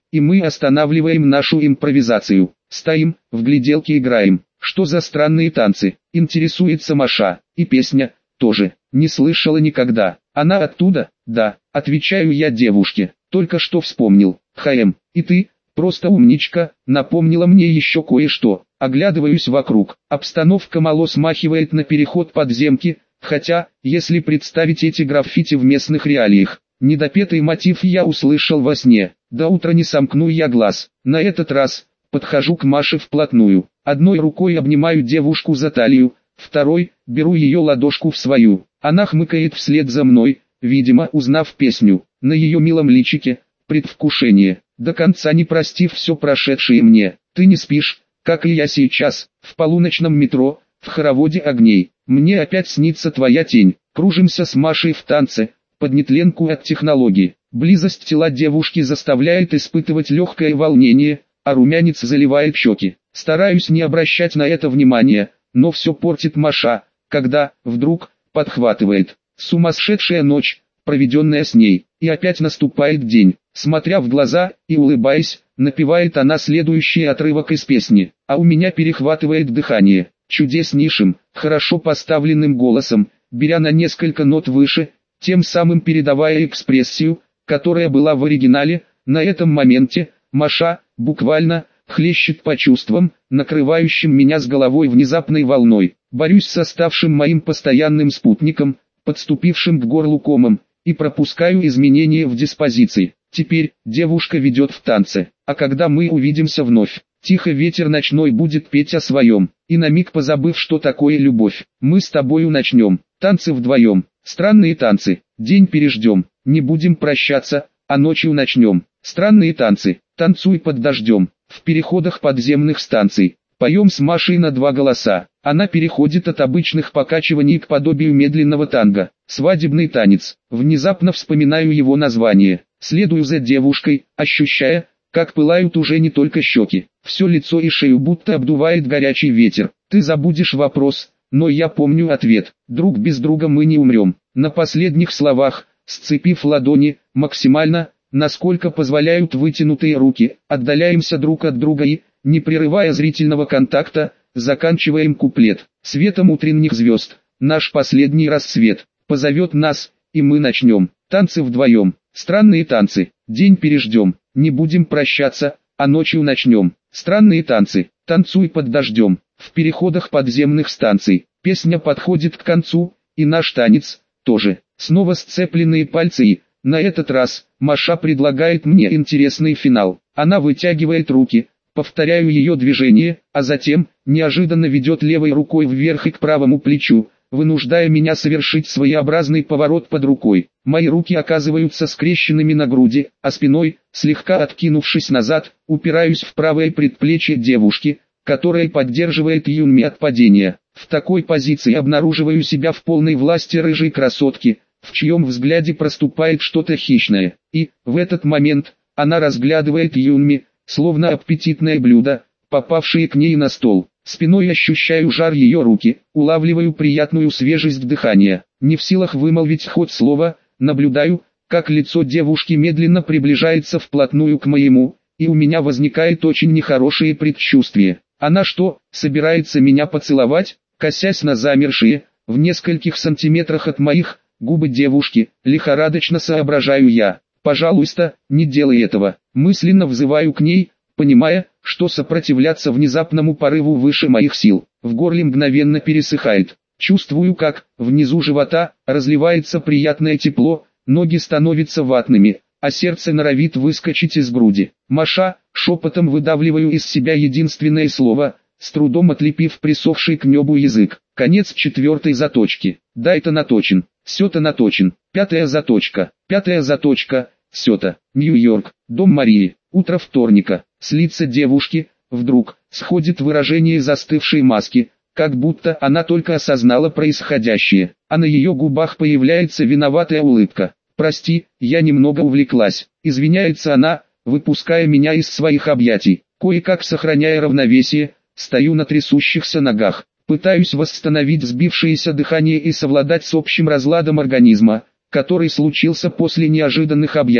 и мы останавливаем нашу импровизацию. Стоим, в гляделки играем. Что за странные танцы? Интересуется Маша. И песня тоже. Не слышала никогда. Она оттуда? Да. Отвечаю я девушке. Только что вспомнил. И ты? Просто умничка, напомнила мне еще кое-что. Оглядываюсь вокруг. Обстановка мало смахивает на переход подземки, хотя, если представить эти граффити в местных реалиях, недопетый мотив я услышал во сне. До утра не сомкну я глаз. На этот раз подхожу к Маше вплотную. Одной рукой обнимаю девушку за талию, второй беру ее ладошку в свою. Она хмыкает вслед за мной, видимо, узнав песню. На ее милом личике предвкушение. До конца не простив все прошедшее мне. Ты не спишь, как и я сейчас, в полуночном метро, в хороводе огней. Мне опять снится твоя тень. Кружимся с Машей в танце, под нетленку от технологии. Близость тела девушки заставляет испытывать легкое волнение, а румянец заливает щеки. Стараюсь не обращать на это внимания, но все портит Маша, когда, вдруг, подхватывает. Сумасшедшая ночь, проведенная с ней, и опять наступает день. Смотря в глаза и улыбаясь, напевает она следующий отрывок из песни, а у меня перехватывает дыхание. Чудеснейшим, хорошо поставленным голосом, беря на несколько нот выше, тем самым передавая экспрессию, которая была в оригинале. На этом моменте Маша, буквально, хлещет по чувствам, накрывающим меня с головой внезапной волной. Борюсь с ставшим моим постоянным спутником, подступившим к горлу комом, и пропускаю изменения в диспозиции. Теперь девушка ведет в танце, а когда мы увидимся вновь, тихо ветер ночной будет петь о своем, и на миг позабыв, что такое любовь, мы с тобою начнем, танцы вдвоем, странные танцы, день переждем, не будем прощаться, а ночью начнем, странные танцы, танцуй под дождем, в переходах подземных станций, поем с Машей на два голоса, она переходит от обычных покачиваний к подобию медленного танго, свадебный танец, внезапно вспоминаю его название. Следую за девушкой, ощущая, как пылают уже не только щеки, все лицо и шею будто обдувает горячий ветер. Ты забудешь вопрос, но я помню ответ. Друг без друга мы не умрем. На последних словах, сцепив ладони, максимально, насколько позволяют вытянутые руки, отдаляемся друг от друга и, не прерывая зрительного контакта, заканчиваем куплет. Светом утренних звезд, наш последний рассвет, позовет нас, и мы начнем. Танцы вдвоем. Странные танцы, день переждем, не будем прощаться, а ночью начнем. Странные танцы, танцуй под дождем, в переходах подземных станций. Песня подходит к концу, и наш танец, тоже. Снова сцепленные пальцы и, на этот раз, Маша предлагает мне интересный финал. Она вытягивает руки, повторяю ее движение, а затем, неожиданно ведет левой рукой вверх и к правому плечу, вынуждая меня совершить своеобразный поворот под рукой. Мои руки оказываются скрещенными на груди, а спиной, слегка откинувшись назад, упираюсь в правое предплечье девушки, которая поддерживает Юнми от падения. В такой позиции обнаруживаю себя в полной власти рыжей красотки, в чьем взгляде проступает что-то хищное. И, в этот момент, она разглядывает Юнми, словно аппетитное блюдо, попавшее к ней на стол. Спиной ощущаю жар ее руки, улавливаю приятную свежесть дыхания. Не в силах вымолвить хоть слово, наблюдаю, как лицо девушки медленно приближается вплотную к моему, и у меня возникает очень нехорошее предчувствие. Она что, собирается меня поцеловать? Косясь на замершие, в нескольких сантиметрах от моих, губы девушки, лихорадочно соображаю я. Пожалуйста, не делай этого. Мысленно взываю к ней, понимая, что сопротивляться внезапному порыву выше моих сил. В горле мгновенно пересыхает. Чувствую, как, внизу живота, разливается приятное тепло, ноги становятся ватными, а сердце норовит выскочить из груди. Маша, шепотом выдавливаю из себя единственное слово, с трудом отлепив присохший к небу язык. Конец 4 заточки. Дай-то наточен, сё-то наточен. 5 заточка, 5 заточка, сё-то. Нью-Йорк, дом Марии. Утро вторника. С лица девушки, вдруг, сходит выражение застывшей маски, как будто она только осознала происходящее, а на ее губах появляется виноватая улыбка. «Прости, я немного увлеклась», — извиняется она, выпуская меня из своих объятий. Кое-как сохраняя равновесие, стою на трясущихся ногах, пытаюсь восстановить сбившееся дыхание и совладать с общим разладом организма, который случился после неожиданных объятий.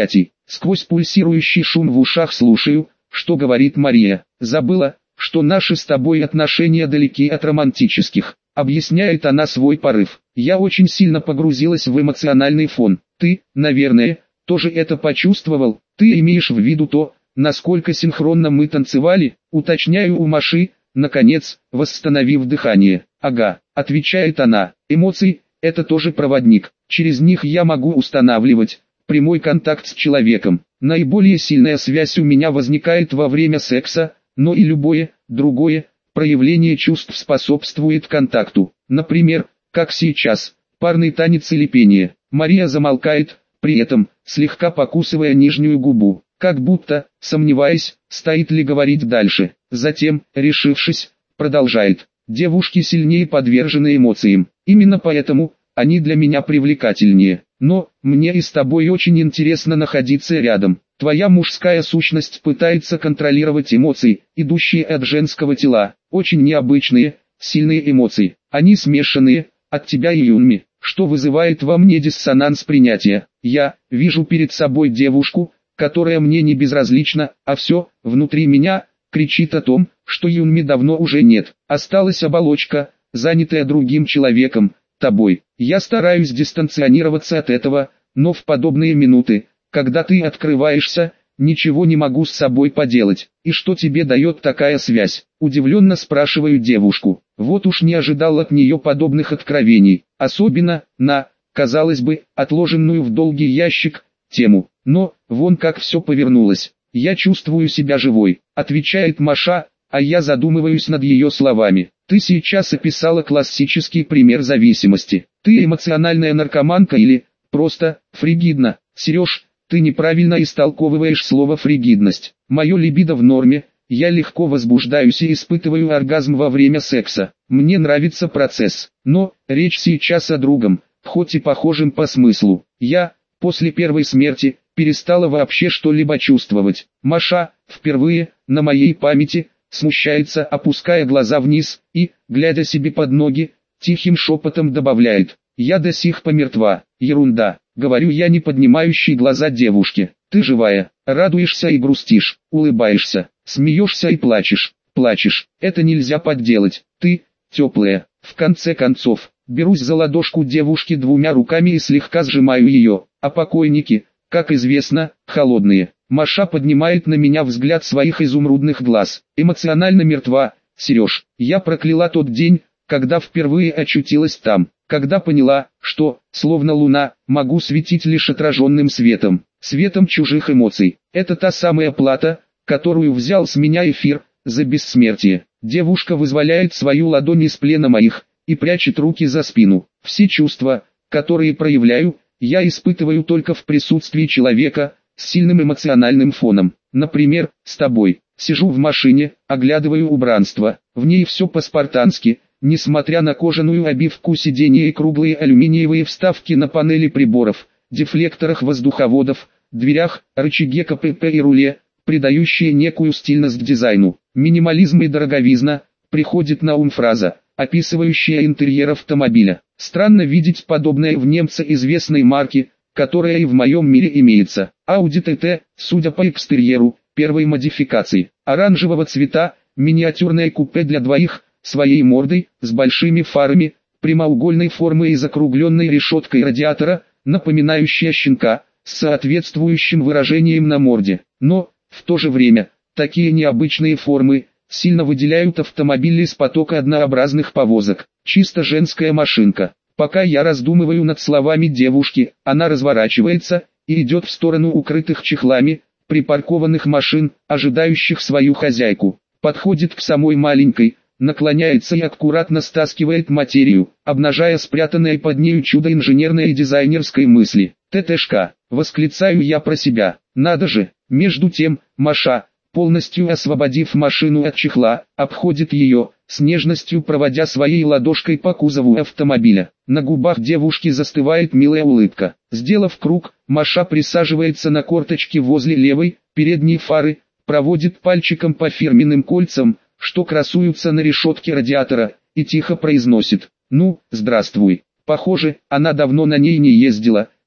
Сквозь пульсирующий шум в ушах слушаю, что говорит Мария. Забыла, что наши с тобой отношения далеки от романтических. Объясняет она свой порыв. Я очень сильно погрузилась в эмоциональный фон. Ты, наверное, тоже это почувствовал. Ты имеешь в виду то, насколько синхронно мы танцевали? Уточняю у Маши, наконец, восстановив дыхание. Ага, отвечает она. Эмоции – это тоже проводник. Через них я могу устанавливать прямой контакт с человеком. Наиболее сильная связь у меня возникает во время секса, но и любое другое проявление чувств способствует контакту. Например, как сейчас, парный танец или пение. Мария замолкает, при этом слегка покусывая нижнюю губу, как будто, сомневаясь, стоит ли говорить дальше. Затем, решившись, продолжает. Девушки сильнее подвержены эмоциям. Именно поэтому они для меня привлекательнее. Но мне и с тобой очень интересно находиться рядом. Твоя мужская сущность пытается контролировать эмоции, идущие от женского тела. Очень необычные, сильные эмоции. Они смешанные, от тебя и Юнми, что вызывает во мне диссонанс принятия. Я вижу перед собой девушку, которая мне не безразлична, а все, внутри меня, кричит о том, что Юнми давно уже нет. Осталась оболочка, занятая другим человеком, тобой. Я стараюсь дистанционироваться от этого, но в подобные минуты, когда ты открываешься, ничего не могу с собой поделать. И что тебе дает такая связь? Удивленно спрашиваю девушку. Вот уж не ожидал от нее подобных откровений. Особенно, на, казалось бы, отложенную в долгий ящик, тему. Но, вон как все повернулось. Я чувствую себя живой, отвечает Маша, а я задумываюсь над ее словами. Ты сейчас описала классический пример зависимости. Ты эмоциональная наркоманка или просто фригидна? Сереж, ты неправильно истолковываешь слово фригидность. Мое либидо в норме, я легко возбуждаюсь и испытываю оргазм во время секса. Мне нравится процесс, но речь сейчас о другом, хоть и похожем по смыслу. Я, после первой смерти, перестала вообще что-либо чувствовать. Маша, впервые, на моей памяти, смущается, опуская глаза вниз, и, глядя себе под ноги, тихим шепотом добавляет. Я до сих пор мертва. Ерунда, говорю я, не поднимающий глаза девушке. Ты живая, радуешься и грустишь, улыбаешься, смеешься и плачешь. Плачешь, это нельзя подделать. Ты, теплая. В конце концов, берусь за ладошку девушки двумя руками и слегка сжимаю ее, а покойники, как известно, холодные. Маша поднимает на меня взгляд своих изумрудных глаз. Эмоционально мертва, Сереж. Я прокляла тот день, когда впервые очутилась там. Когда поняла, что, словно луна, могу светить лишь отраженным светом. Светом чужих эмоций. Это та самая плата, которую взял с меня эфир, за бессмертие. Девушка вызволяет свою ладонь из плена моих, и прячет руки за спину. Все чувства, которые проявляю, я испытываю только в присутствии человека, с сильным эмоциональным фоном. Например, с тобой. Сижу в машине, оглядываю убранство. В ней все по-спартански, несмотря на кожаную обивку сиденья и круглые алюминиевые вставки на панели приборов, дефлекторах воздуховодов, дверях, рычаге КПП и руле, придающие некую стильность дизайну. Минимализм и дороговизна, приходит на ум фраза, описывающая интерьер автомобиля. Странно видеть подобное в немце известной марки, которая и в моем мире имеется. Audi TT, судя по экстерьеру, первой модификации. Оранжевого цвета, миниатюрное купе для двоих, своей мордой, с большими фарами, прямоугольной формы и закругленной решеткой радиатора, напоминающая щенка, с соответствующим выражением на морде. Но, в то же время, такие необычные формы сильно выделяют автомобиль из потока однообразных повозок. Чисто женская машинка. Пока я раздумываю над словами девушки, она разворачивается и идет в сторону укрытых чехлами, припаркованных машин, ожидающих свою хозяйку. Подходит к самой маленькой, наклоняется и аккуратно стаскивает материю, обнажая спрятанное под нею чудо инженерной и дизайнерской мысли. ТТшка, восклицаю я про себя. Надо же. Между тем, Маша, полностью освободив машину от чехла, обходит ее, с нежностью проводя своей ладошкой по кузову автомобиля. На губах девушки застывает милая улыбка. Сделав круг, Маша присаживается на корточки возле левой, передней фары, проводит пальчиком по фирменным кольцам, что красуются на решетке радиатора, и тихо произносит: «Ну, здравствуй». Похоже, она давно на ней не ездила,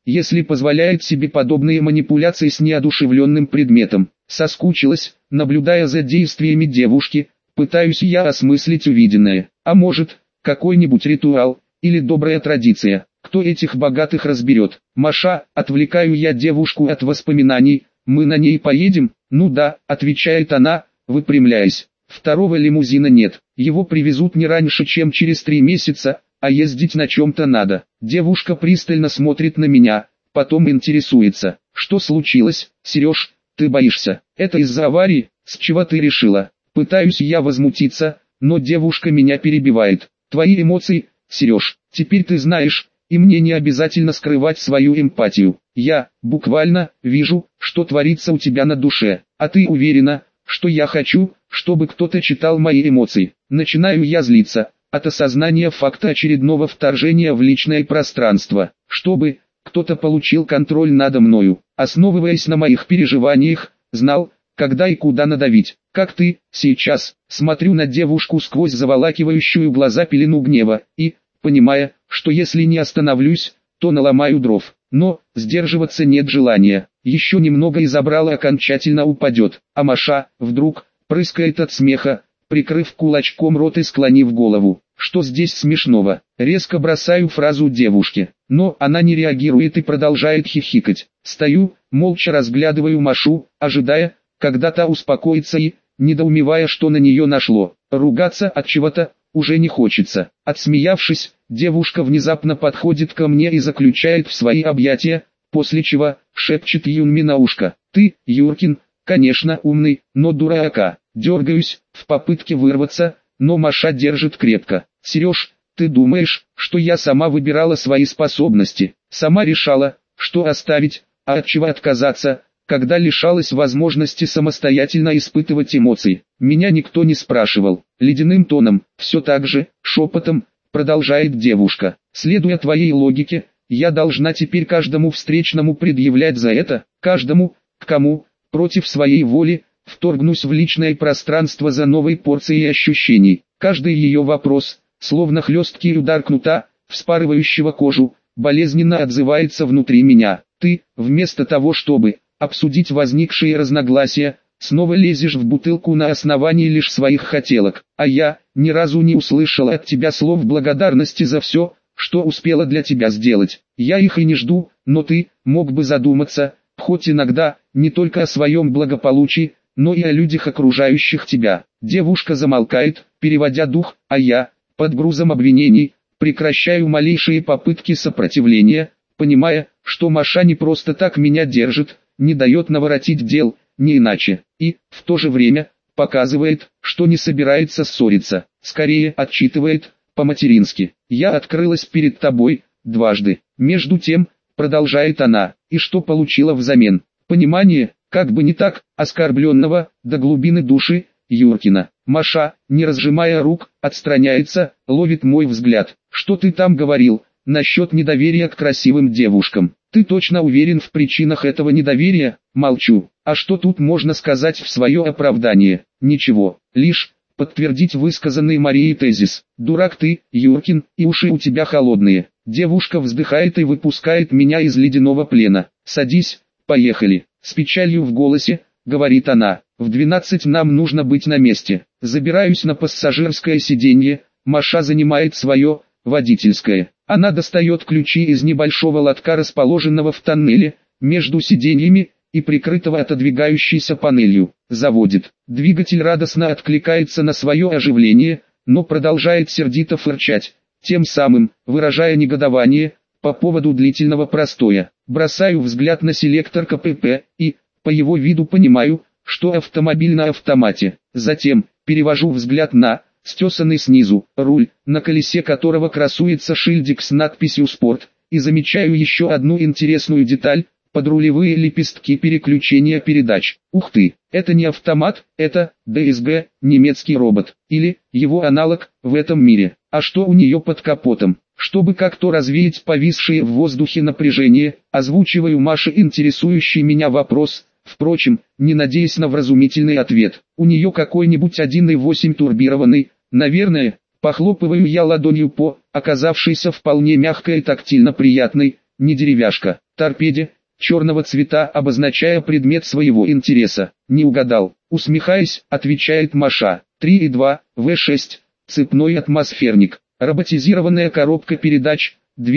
если позволяет себе подобные манипуляции с неодушевленным предметом. Соскучилась, наблюдая за действиями девушки, пытаюсь я осмыслить увиденное. А может, какой-нибудь ритуал, или добрая традиция, кто этих богатых разберет. Маша, отвлекаю я девушку от воспоминаний, мы на ней поедем? Ну да, отвечает она, выпрямляясь. Второго лимузина нет, его привезут не раньше, чем через 3 месяца, а ездить на чем-то надо. Девушка пристально смотрит на меня, потом интересуется, что случилось, Сереж, ты боишься? Это из-за аварии? С чего ты решила? Пытаюсь я возмутиться, но девушка меня перебивает. Твои эмоции, Сереж, теперь ты знаешь, и мне не обязательно скрывать свою эмпатию. Я, буквально, вижу, что творится у тебя на душе, а ты уверена, что я хочу, чтобы кто-то читал мои эмоции. Начинаю я злиться от осознания факта очередного вторжения в личное пространство, чтобы кто-то получил контроль надо мною, основываясь на моих переживаниях, знал, когда и куда надавить. Как ты, сейчас, смотрю на девушку сквозь заволакивающую глаза пелену гнева, и, понимая, что если не остановлюсь, то наломаю дров. Но, сдерживаться нет желания. Еще немного и забрало окончательно упадет. А Маша, вдруг, прыскает от смеха, прикрыв кулачком рот и склонив голову. Что здесь смешного? Резко бросаю фразу девушке. Но она не реагирует и продолжает хихикать. Стою, молча разглядываю Машу, ожидая, когда та успокоится и, недоумевая, что на нее нашло. Ругаться от чего-то уже не хочется. Отсмеявшись, девушка внезапно подходит ко мне и заключает в свои объятия, после чего шепчет Юнми на ушко. Ты, Юркин, конечно умный, но дурака. Дергаюсь, в попытке вырваться, но Маша держит крепко. Сереж, ты думаешь, что я сама выбирала свои способности, сама решала, что оставить, а от чего отказаться, когда лишалась возможности самостоятельно испытывать эмоции? Меня никто не спрашивал. Ледяным тоном, все так же, шепотом, продолжает девушка. Следуя твоей логике, я должна теперь каждому встречному предъявлять за это, каждому, к кому, против своей воли, вторгнусь в личное пространство за новой порцией ощущений. Каждый ее вопрос, словно хлесткий удар кнута, вспарывающего кожу, болезненно отзывается внутри меня. Ты, вместо того чтобы обсудить возникшие разногласия, снова лезешь в бутылку на основании лишь своих хотелок, а я ни разу не услышал от тебя слов благодарности за все, что успела для тебя сделать. Я их и не жду, но ты мог бы задуматься, хоть иногда, не только о своем благополучии, но и о людях, окружающих тебя. Девушка замолкает, переводя дух, а я, под грузом обвинений, прекращаю малейшие попытки сопротивления, понимая, что Маша не просто так меня держит, не дает наворотить дел, не иначе, и, в то же время, показывает, что не собирается ссориться, скорее отчитывает, по-матерински. Я открылась перед тобой, дважды. Между тем, продолжает она, и что получила взамен? Понимание, как бы не так, оскорбленного, до глубины души, Юркина. Маша, не разжимая рук, отстраняется, ловит мой взгляд. Что ты там говорил, насчет недоверия к красивым девушкам? Ты точно уверен в причинах этого недоверия? Молчу. А что тут можно сказать в свое оправдание? Ничего, лишь подтвердить высказанный Марией тезис. Дурак ты, Юркин, и уши у тебя холодные. Девушка вздыхает и выпускает меня из ледяного плена. Садись, поехали. С печалью в голосе, говорит она, в 12 нам нужно быть на месте. Забираюсь на пассажирское сиденье, Маша занимает свое, водительское. Она достает ключи из небольшого лотка, расположенного в тоннеле, между сиденьями, и прикрытого отодвигающейся панелью. Заводит. Двигатель радостно откликается на свое оживление, но продолжает сердито фырчать, тем самым, выражая негодование, по поводу длительного простоя. Бросаю взгляд на селектор КПП, и, по его виду понимаю, что автомобиль на автомате. Затем, перевожу взгляд на стесанный снизу руль, на колесе которого красуется шильдик с надписью «Спорт», и замечаю еще одну интересную деталь: подрулевые лепестки переключения передач. Ух ты, это не автомат, это ДСГ, немецкий робот, или его аналог в этом мире. А что у нее под капотом? Чтобы как-то развеять повисшее в воздухе напряжение, озвучиваю Маше интересующий меня вопрос, впрочем, не надеясь на вразумительный ответ. У нее какой-нибудь 1.8 турбированный, наверное. Похлопываю я ладонью по, оказавшейся вполне мягкой и тактильно приятной, не деревяшка. торпеде, черного цвета, обозначая предмет своего интереса. Не угадал. Усмехаясь, отвечает Маша. 3.2, В6, цепной атмосферник. Роботизированная коробка передач,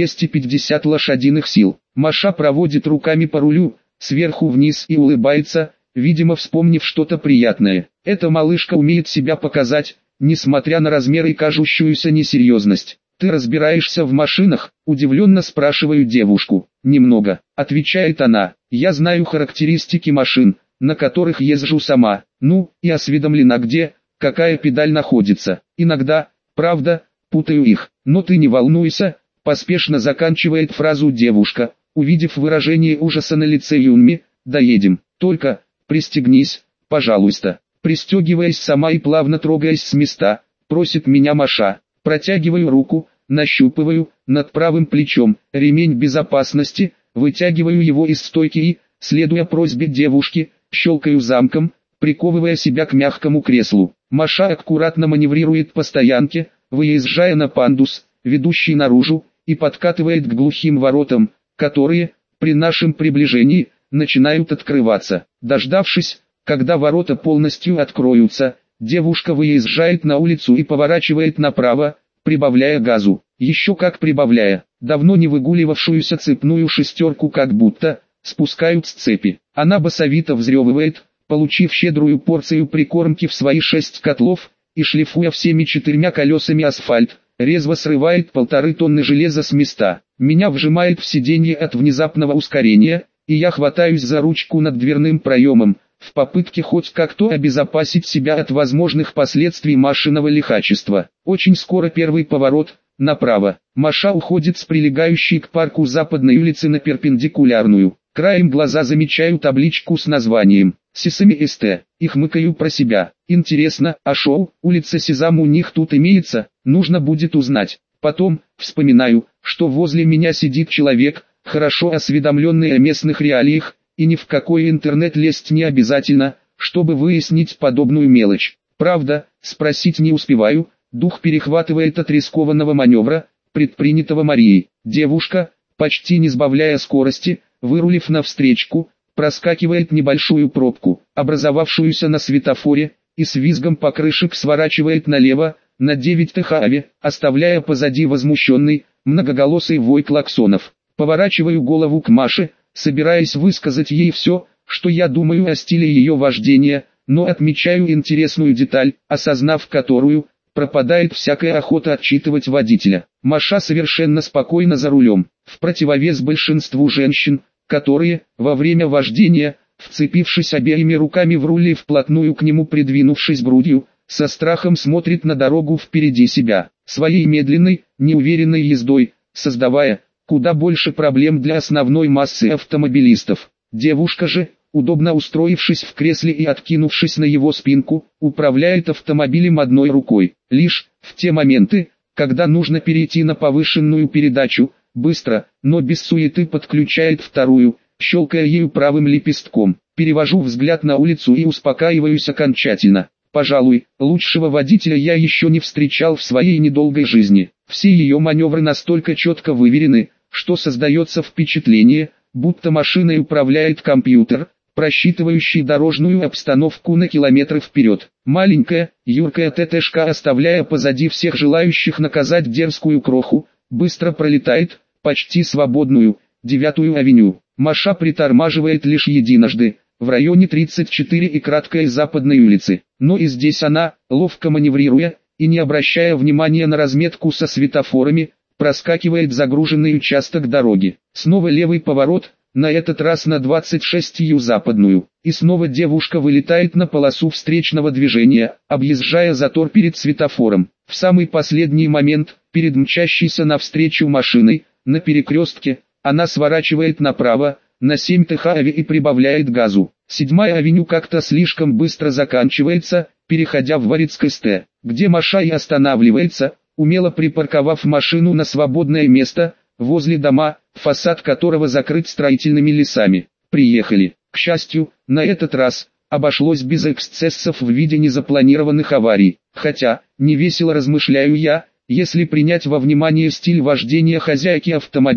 250 лошадиных сил. Маша проводит руками по рулю, сверху вниз и улыбается, видимо вспомнив что-то приятное. Эта малышка умеет себя показать, несмотря на размеры и кажущуюся несерьезность. «Ты разбираешься в машинах?» – удивленно спрашиваю девушку. «Немного», – отвечает она. «Я знаю характеристики машин, на которых езжу сама, ну, и осведомлена где, какая педаль находится. Иногда, правда, путаю их, но ты не волнуйся», – поспешно заканчивает фразу девушка, увидев выражение ужаса на лице Юнми. «Доедем, только, пристегнись, пожалуйста». Пристегиваясь сама и плавно трогаясь с места, просит меня Маша. Протягиваю руку, нащупываю, над правым плечом, ремень безопасности, вытягиваю его из стойки и, следуя просьбе девушки, щелкаю замком, приковывая себя к мягкому креслу. Маша аккуратно маневрирует по стоянке, выезжая на пандус, ведущий наружу, и подкатывает к глухим воротам, которые, при нашем приближении, начинают открываться. Дождавшись, когда ворота полностью откроются, девушка выезжает на улицу и поворачивает направо, прибавляя газу. Еще как прибавляя, давно не выгуливавшуюся цепную шестерку как будто спускают с цепи. Она басовито взрёвывает, получив щедрую порцию прикормки в свои 6 котлов, и шлифуя всеми 4 колесами асфальт, резво срывает 1,5 тонны железа с места. Меня вжимает в сиденье от внезапного ускорения, и я хватаюсь за ручку над дверным проемом, в попытке хоть как-то обезопасить себя от возможных последствий Машиного лихачества. Очень скоро первый поворот, направо. Маша уходит с прилегающей к парку западной улицы на перпендикулярную. Краем глаза замечаю табличку с названием «Сесами СТ» и хмыкаю про себя. Интересно, а шоу, улица Сезам у них тут имеется, нужно будет узнать. Потом, вспоминаю, что возле меня сидит человек, хорошо осведомленный о местных реалиях, и ни в какой интернет лезть не обязательно, чтобы выяснить подобную мелочь. Правда, спросить не успеваю, дух перехватывает от рискованного маневра, предпринятого Марией. Девушка, почти не сбавляя скорости, вырулив навстречку, проскакивает небольшую пробку, образовавшуюся на светофоре, и с визгом покрышек сворачивает налево, на 9-х, оставляя позади возмущенный, многоголосый вой клаксонов. Поворачиваю голову к Маше, собираясь высказать ей все, что я думаю о стиле ее вождения, но отмечаю интересную деталь, осознав которую, пропадает всякая охота отчитывать водителя. Маша совершенно спокойно за рулем, в противовес большинству женщин, которые, во время вождения, вцепившись обеими руками в руль и вплотную к нему придвинувшись грудью, со страхом смотрит на дорогу впереди себя, своей медленной, неуверенной ездой, создавая куда больше проблем для основной массы автомобилистов. Девушка же, удобно устроившись в кресле и откинувшись на его спинку, управляет автомобилем одной рукой. Лишь в те моменты, когда нужно перейти на повышенную передачу, быстро, но без суеты подключает вторую, щелкая ею правым лепестком. Перевожу взгляд на улицу и успокаиваюсь окончательно. Пожалуй, лучшего водителя я еще не встречал в своей недолгой жизни. Все ее маневры настолько четко выверены, что создается впечатление, будто машиной управляет компьютер, просчитывающий дорожную обстановку на километры вперед. Маленькая, юркая ТТшка, оставляя позади всех желающих наказать дерзкую кроху, быстро пролетает, почти свободную, 9-ю авеню. Маша притормаживает лишь единожды, в районе 34 и краткой западной улицы. Но и здесь она, ловко маневрируя, и не обращая внимания на разметку со светофорами, проскакивает загруженный участок дороги. Снова левый поворот, на этот раз на 26-ю западную, и снова девушка вылетает на полосу встречного движения, объезжая затор перед светофором. В самый последний момент, перед мчащейся навстречу машиной, на перекрестке, она сворачивает направо, на 7-х и прибавляет газу. 7-я авеню как-то слишком быстро заканчивается, переходя в Ворицк-СТ, где Маша и останавливается, умело припарковав машину на свободное место, возле дома, фасад которого закрыт строительными лесами. Приехали. К счастью, на этот раз обошлось без эксцессов в виде незапланированных аварий. Хотя, невесело размышляю я, если принять во внимание стиль вождения хозяйки автомобиля,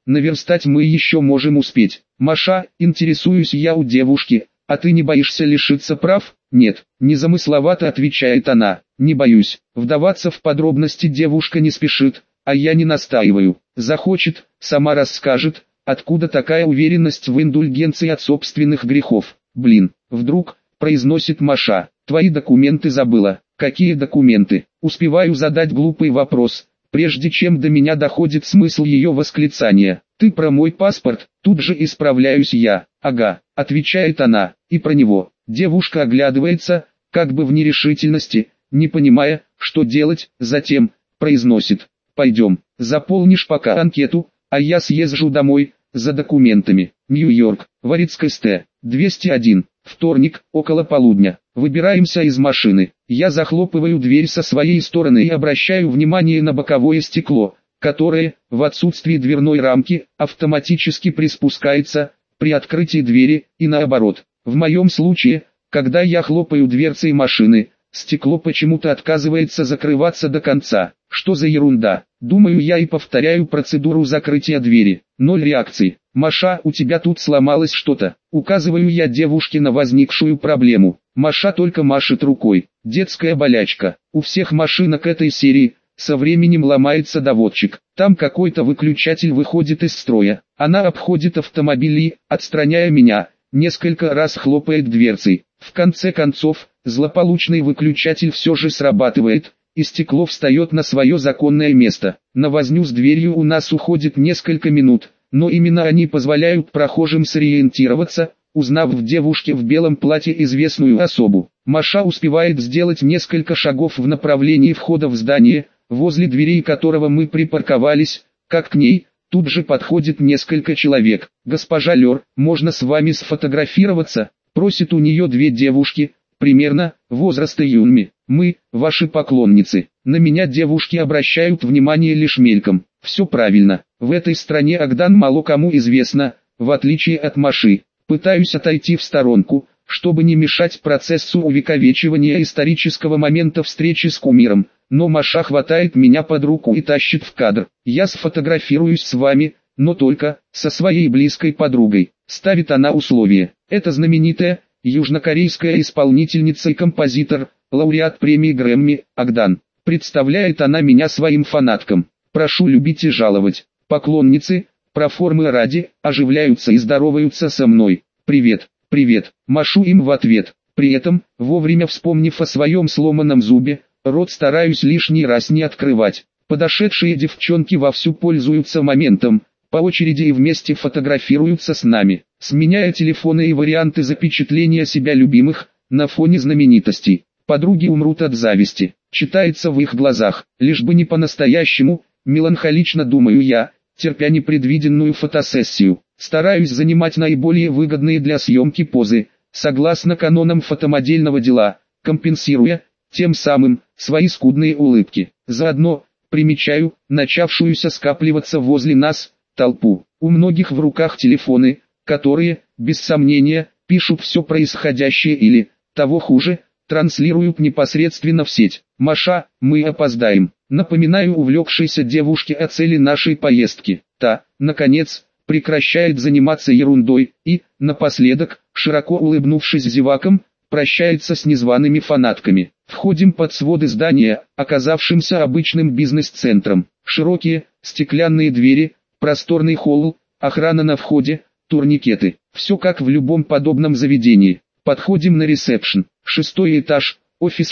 наверстать мы еще можем успеть. Маша, интересуюсь я у девушки, а ты не боишься лишиться прав? Нет, незамысловато отвечает она, не боюсь. Вдаваться в подробности девушка не спешит, а я не настаиваю. Захочет, сама расскажет, откуда такая уверенность в индульгенции от собственных грехов. Блин, вдруг, произносит Маша, твои документы забыла. Какие документы? Успеваю задать глупый вопрос, прежде чем до меня доходит смысл ее восклицания. Ты про мой паспорт? Тут же исправляюсь я. Ага, отвечает она, и про него. Девушка оглядывается, как бы в нерешительности, не понимая, что делать, затем произносит: пойдем, заполнишь пока анкету, а я съезжу домой за документами. Нью-Йорк, Варицкой Ст. 201. Вторник, около полудня. Выбираемся из машины. Я захлопываю дверь со своей стороны и обращаю внимание на боковое стекло, которое, в отсутствии дверной рамки, автоматически приспускается при открытии двери и наоборот. В моем случае, когда я хлопаю дверцей машины, стекло почему-то отказывается закрываться до конца. Что за ерунда? Думаю я и повторяю процедуру закрытия двери. Ноль реакций. Маша, у тебя тут сломалось что-то. Указываю я девушке на возникшую проблему. Маша только машет рукой. Детская болячка. У всех машинок этой серии со временем ломается доводчик. Там какой-то выключатель выходит из строя. Она обходит автомобиль и, отстраняя меня, несколько раз хлопает дверцей. В конце концов, злополучный выключатель все же срабатывает, и стекло встает на свое законное место. На возню с дверью у нас уходит несколько минут, но именно они позволяют прохожим сориентироваться, узнав в девушке в белом платье известную особу. Маша успевает сделать несколько шагов в направлении входа в здание, возле дверей которого мы припарковались, как к ней тут же подходит несколько человек. «Госпожа Лёр, можно с вами сфотографироваться?» — просит у нее две девушки, примерно, возраста Юнми. «Мы, ваши поклонницы». На меня девушки обращают внимание лишь мельком. Все правильно, в этой стране Агдан мало кому известно, в отличие от Маши. Пытаюсь отойти в сторонку, чтобы не мешать процессу увековечивания исторического момента встречи с кумиром, но Маша хватает меня под руку и тащит в кадр. «Я сфотографируюсь с вами, но только со своей близкой подругой», — ставит она условие. Это знаменитая южнокорейская исполнительница и композитор, лауреат премии Грэмми, Агдан. Представляет она меня своим фанаткам. Прошу любить и жаловать. Поклонницы, проформы ради, оживляются и здороваются со мной. «Привет, привет», машу им в ответ. При этом, вовремя вспомнив о своем сломанном зубе, рот стараюсь лишний раз не открывать. Подошедшие девчонки вовсю пользуются моментом, по очереди и вместе фотографируются с нами, сменяя телефоны и варианты запечатления себя любимых, на фоне знаменитостей. Подруги умрут от зависти, читается в их глазах, лишь бы не по-настоящему, меланхолично думаю я, терпя непредвиденную фотосессию. Стараюсь занимать наиболее выгодные для съемки позы, согласно канонам фотомодельного дела, компенсируя, тем самым, свои скудные улыбки. Заодно, примечаю, начавшуюся скапливаться возле нас, толпу. У многих в руках телефоны, которые, без сомнения, пишут все происходящее или, того хуже, транслируют непосредственно в сеть. «Маша, мы опоздаем», напоминаю увлекшейся девушке о цели нашей поездки. Та, наконец, прекращает заниматься ерундой и, напоследок, широко улыбнувшись зевакам, прощается с незваными фанатками. Входим под своды здания, оказавшимся обычным бизнес-центром. Широкие, стеклянные двери, просторный холл, охрана на входе, турникеты. Все как в любом подобном заведении. Подходим на ресепшн. 6-й этаж, офис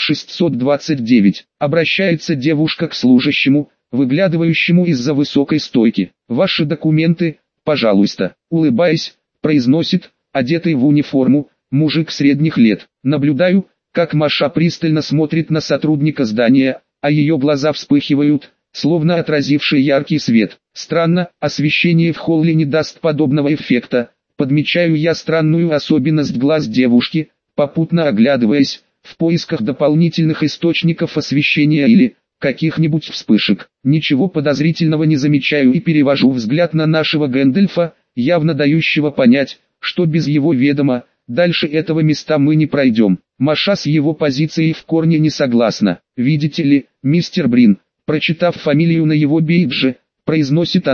629. Обращается девушка к служащему, выглядывающему из-за высокой стойки. «Ваши документы, пожалуйста», улыбаясь, произносит, одетый в униформу, мужик средних лет. Наблюдаю, как Маша пристально смотрит на сотрудника здания, а ее глаза вспыхивают, словно отразивший яркий свет. Странно, освещение в холле не даст подобного эффекта. Подмечаю я странную особенность глаз девушки, попутно оглядываясь, в поисках дополнительных источников освещения или каких-нибудь вспышек. Ничего подозрительного не замечаю и перевожу взгляд на нашего Гэндальфа, явно дающего понять, что без его ведома, дальше этого места мы не пройдем. Маша с его позицией в корне не согласна. «Видите ли, мистер Брин», прочитав фамилию на его бейдже, произносит она,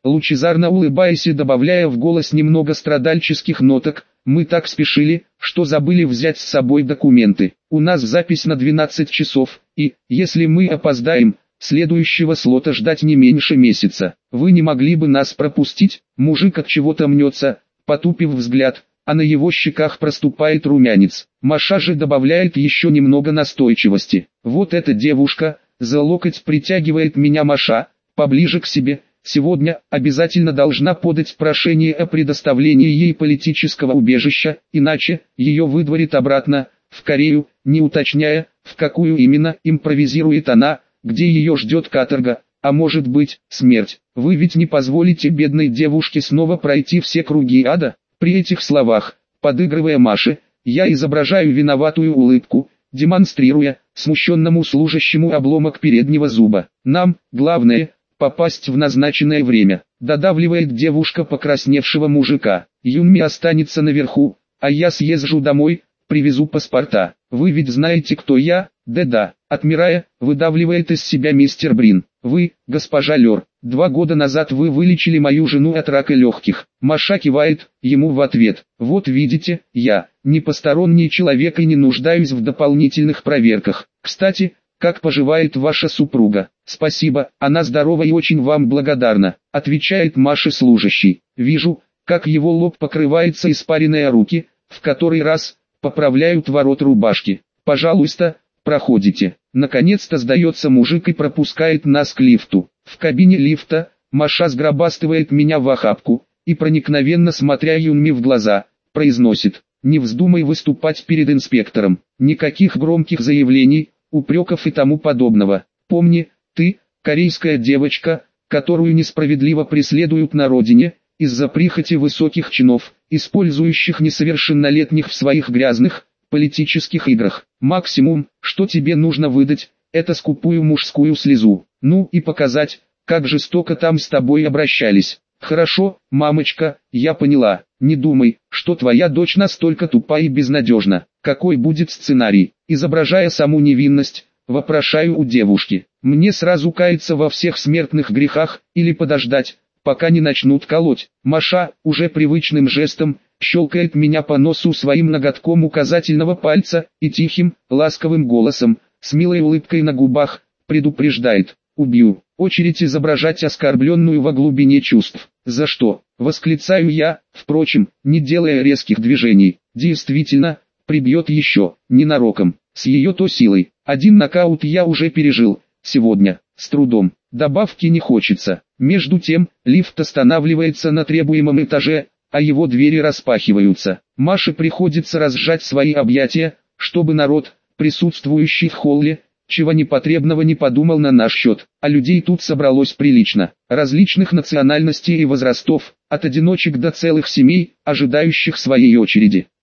лучезарно улыбаясь и добавляя в голос немного страдальческих ноток, мы так спешили, что забыли взять с собой документы. У нас запись на 12 часов, и, если мы опоздаем, следующего слота ждать не меньше месяца. Вы не могли бы нас пропустить? Мужик от чего-то мнется, потупив взгляд, а на его щеках проступает румянец. Маша же добавляет еще немного настойчивости. Вот эта девушка, за локоть притягивает меня Маша, поближе к себе. Сегодня обязательно должна подать прошение о предоставлении ей политического убежища, иначе ее выдворит обратно, в Корею, не уточняя, в какую именно, импровизирует она, где ее ждет каторга, а может быть, смерть. Вы ведь не позволите бедной девушке снова пройти все круги ада? При этих словах, подыгрывая Маше, я изображаю виноватую улыбку, демонстрируя смущенному служащему обломок переднего зуба. Нам, главное, попасть в назначенное время, додавливает девушка покрасневшего мужика. Юнми останется наверху, а я съезжу домой, привезу паспорта. Вы ведь знаете, кто я? Да-да, отмирая, выдавливает из себя мистер Брин. Вы, госпожа Лёр, 2 года назад вы вылечили мою жену от рака легких. Маша кивает ему в ответ. Вот видите, я, не посторонний человек и не нуждаюсь в дополнительных проверках. Кстати, как поживает ваша супруга? Спасибо, она здорова и очень вам благодарна, отвечает Маше служащий. Вижу, как его лоб покрывается испаренные руки, в который раз поправляют ворот рубашки. Пожалуйста, проходите. Наконец-то сдается мужик и пропускает нас к лифту. В кабине лифта Маша сгробастывает меня в охапку и, проникновенно смотря Юнми в глаза, произносит: «Не вздумай выступать перед инспектором, никаких громких заявлений, упреков и тому подобного. Помни, ты, корейская девочка, которую несправедливо преследуют на родине, из-за прихоти высоких чинов, использующих несовершеннолетних в своих грязных, политических играх. Максимум, что тебе нужно выдать, это скупую мужскую слезу. Ну и показать, как жестоко там с тобой обращались. Хорошо, мамочка, я поняла. Не думай, что твоя дочь настолько тупа и безнадежна. Какой будет сценарий?» Изображая саму невинность, вопрошаю у девушки. Мне сразу каяться во всех смертных грехах, или подождать, пока не начнут колоть. Маша, уже привычным жестом, щелкает меня по носу своим ноготком указательного пальца и тихим, ласковым голосом, с милой улыбкой на губах, предупреждает: «Убью». Очередь изображать оскорбленную во глубине чувств. «За что?» — восклицаю я, впрочем, не делая резких движений. Действительно, прибьет еще, ненароком, с ее-то силой. Один нокаут я уже пережил, сегодня, с трудом, добавки не хочется. Между тем, лифт останавливается на требуемом этаже, а его двери распахиваются. Маше приходится разжать свои объятия, чтобы народ, присутствующий в холле, чего непотребного не подумал на наш счет, а людей тут собралось прилично, различных национальностей и возрастов, от одиночек до целых семей, ожидающих своей очереди.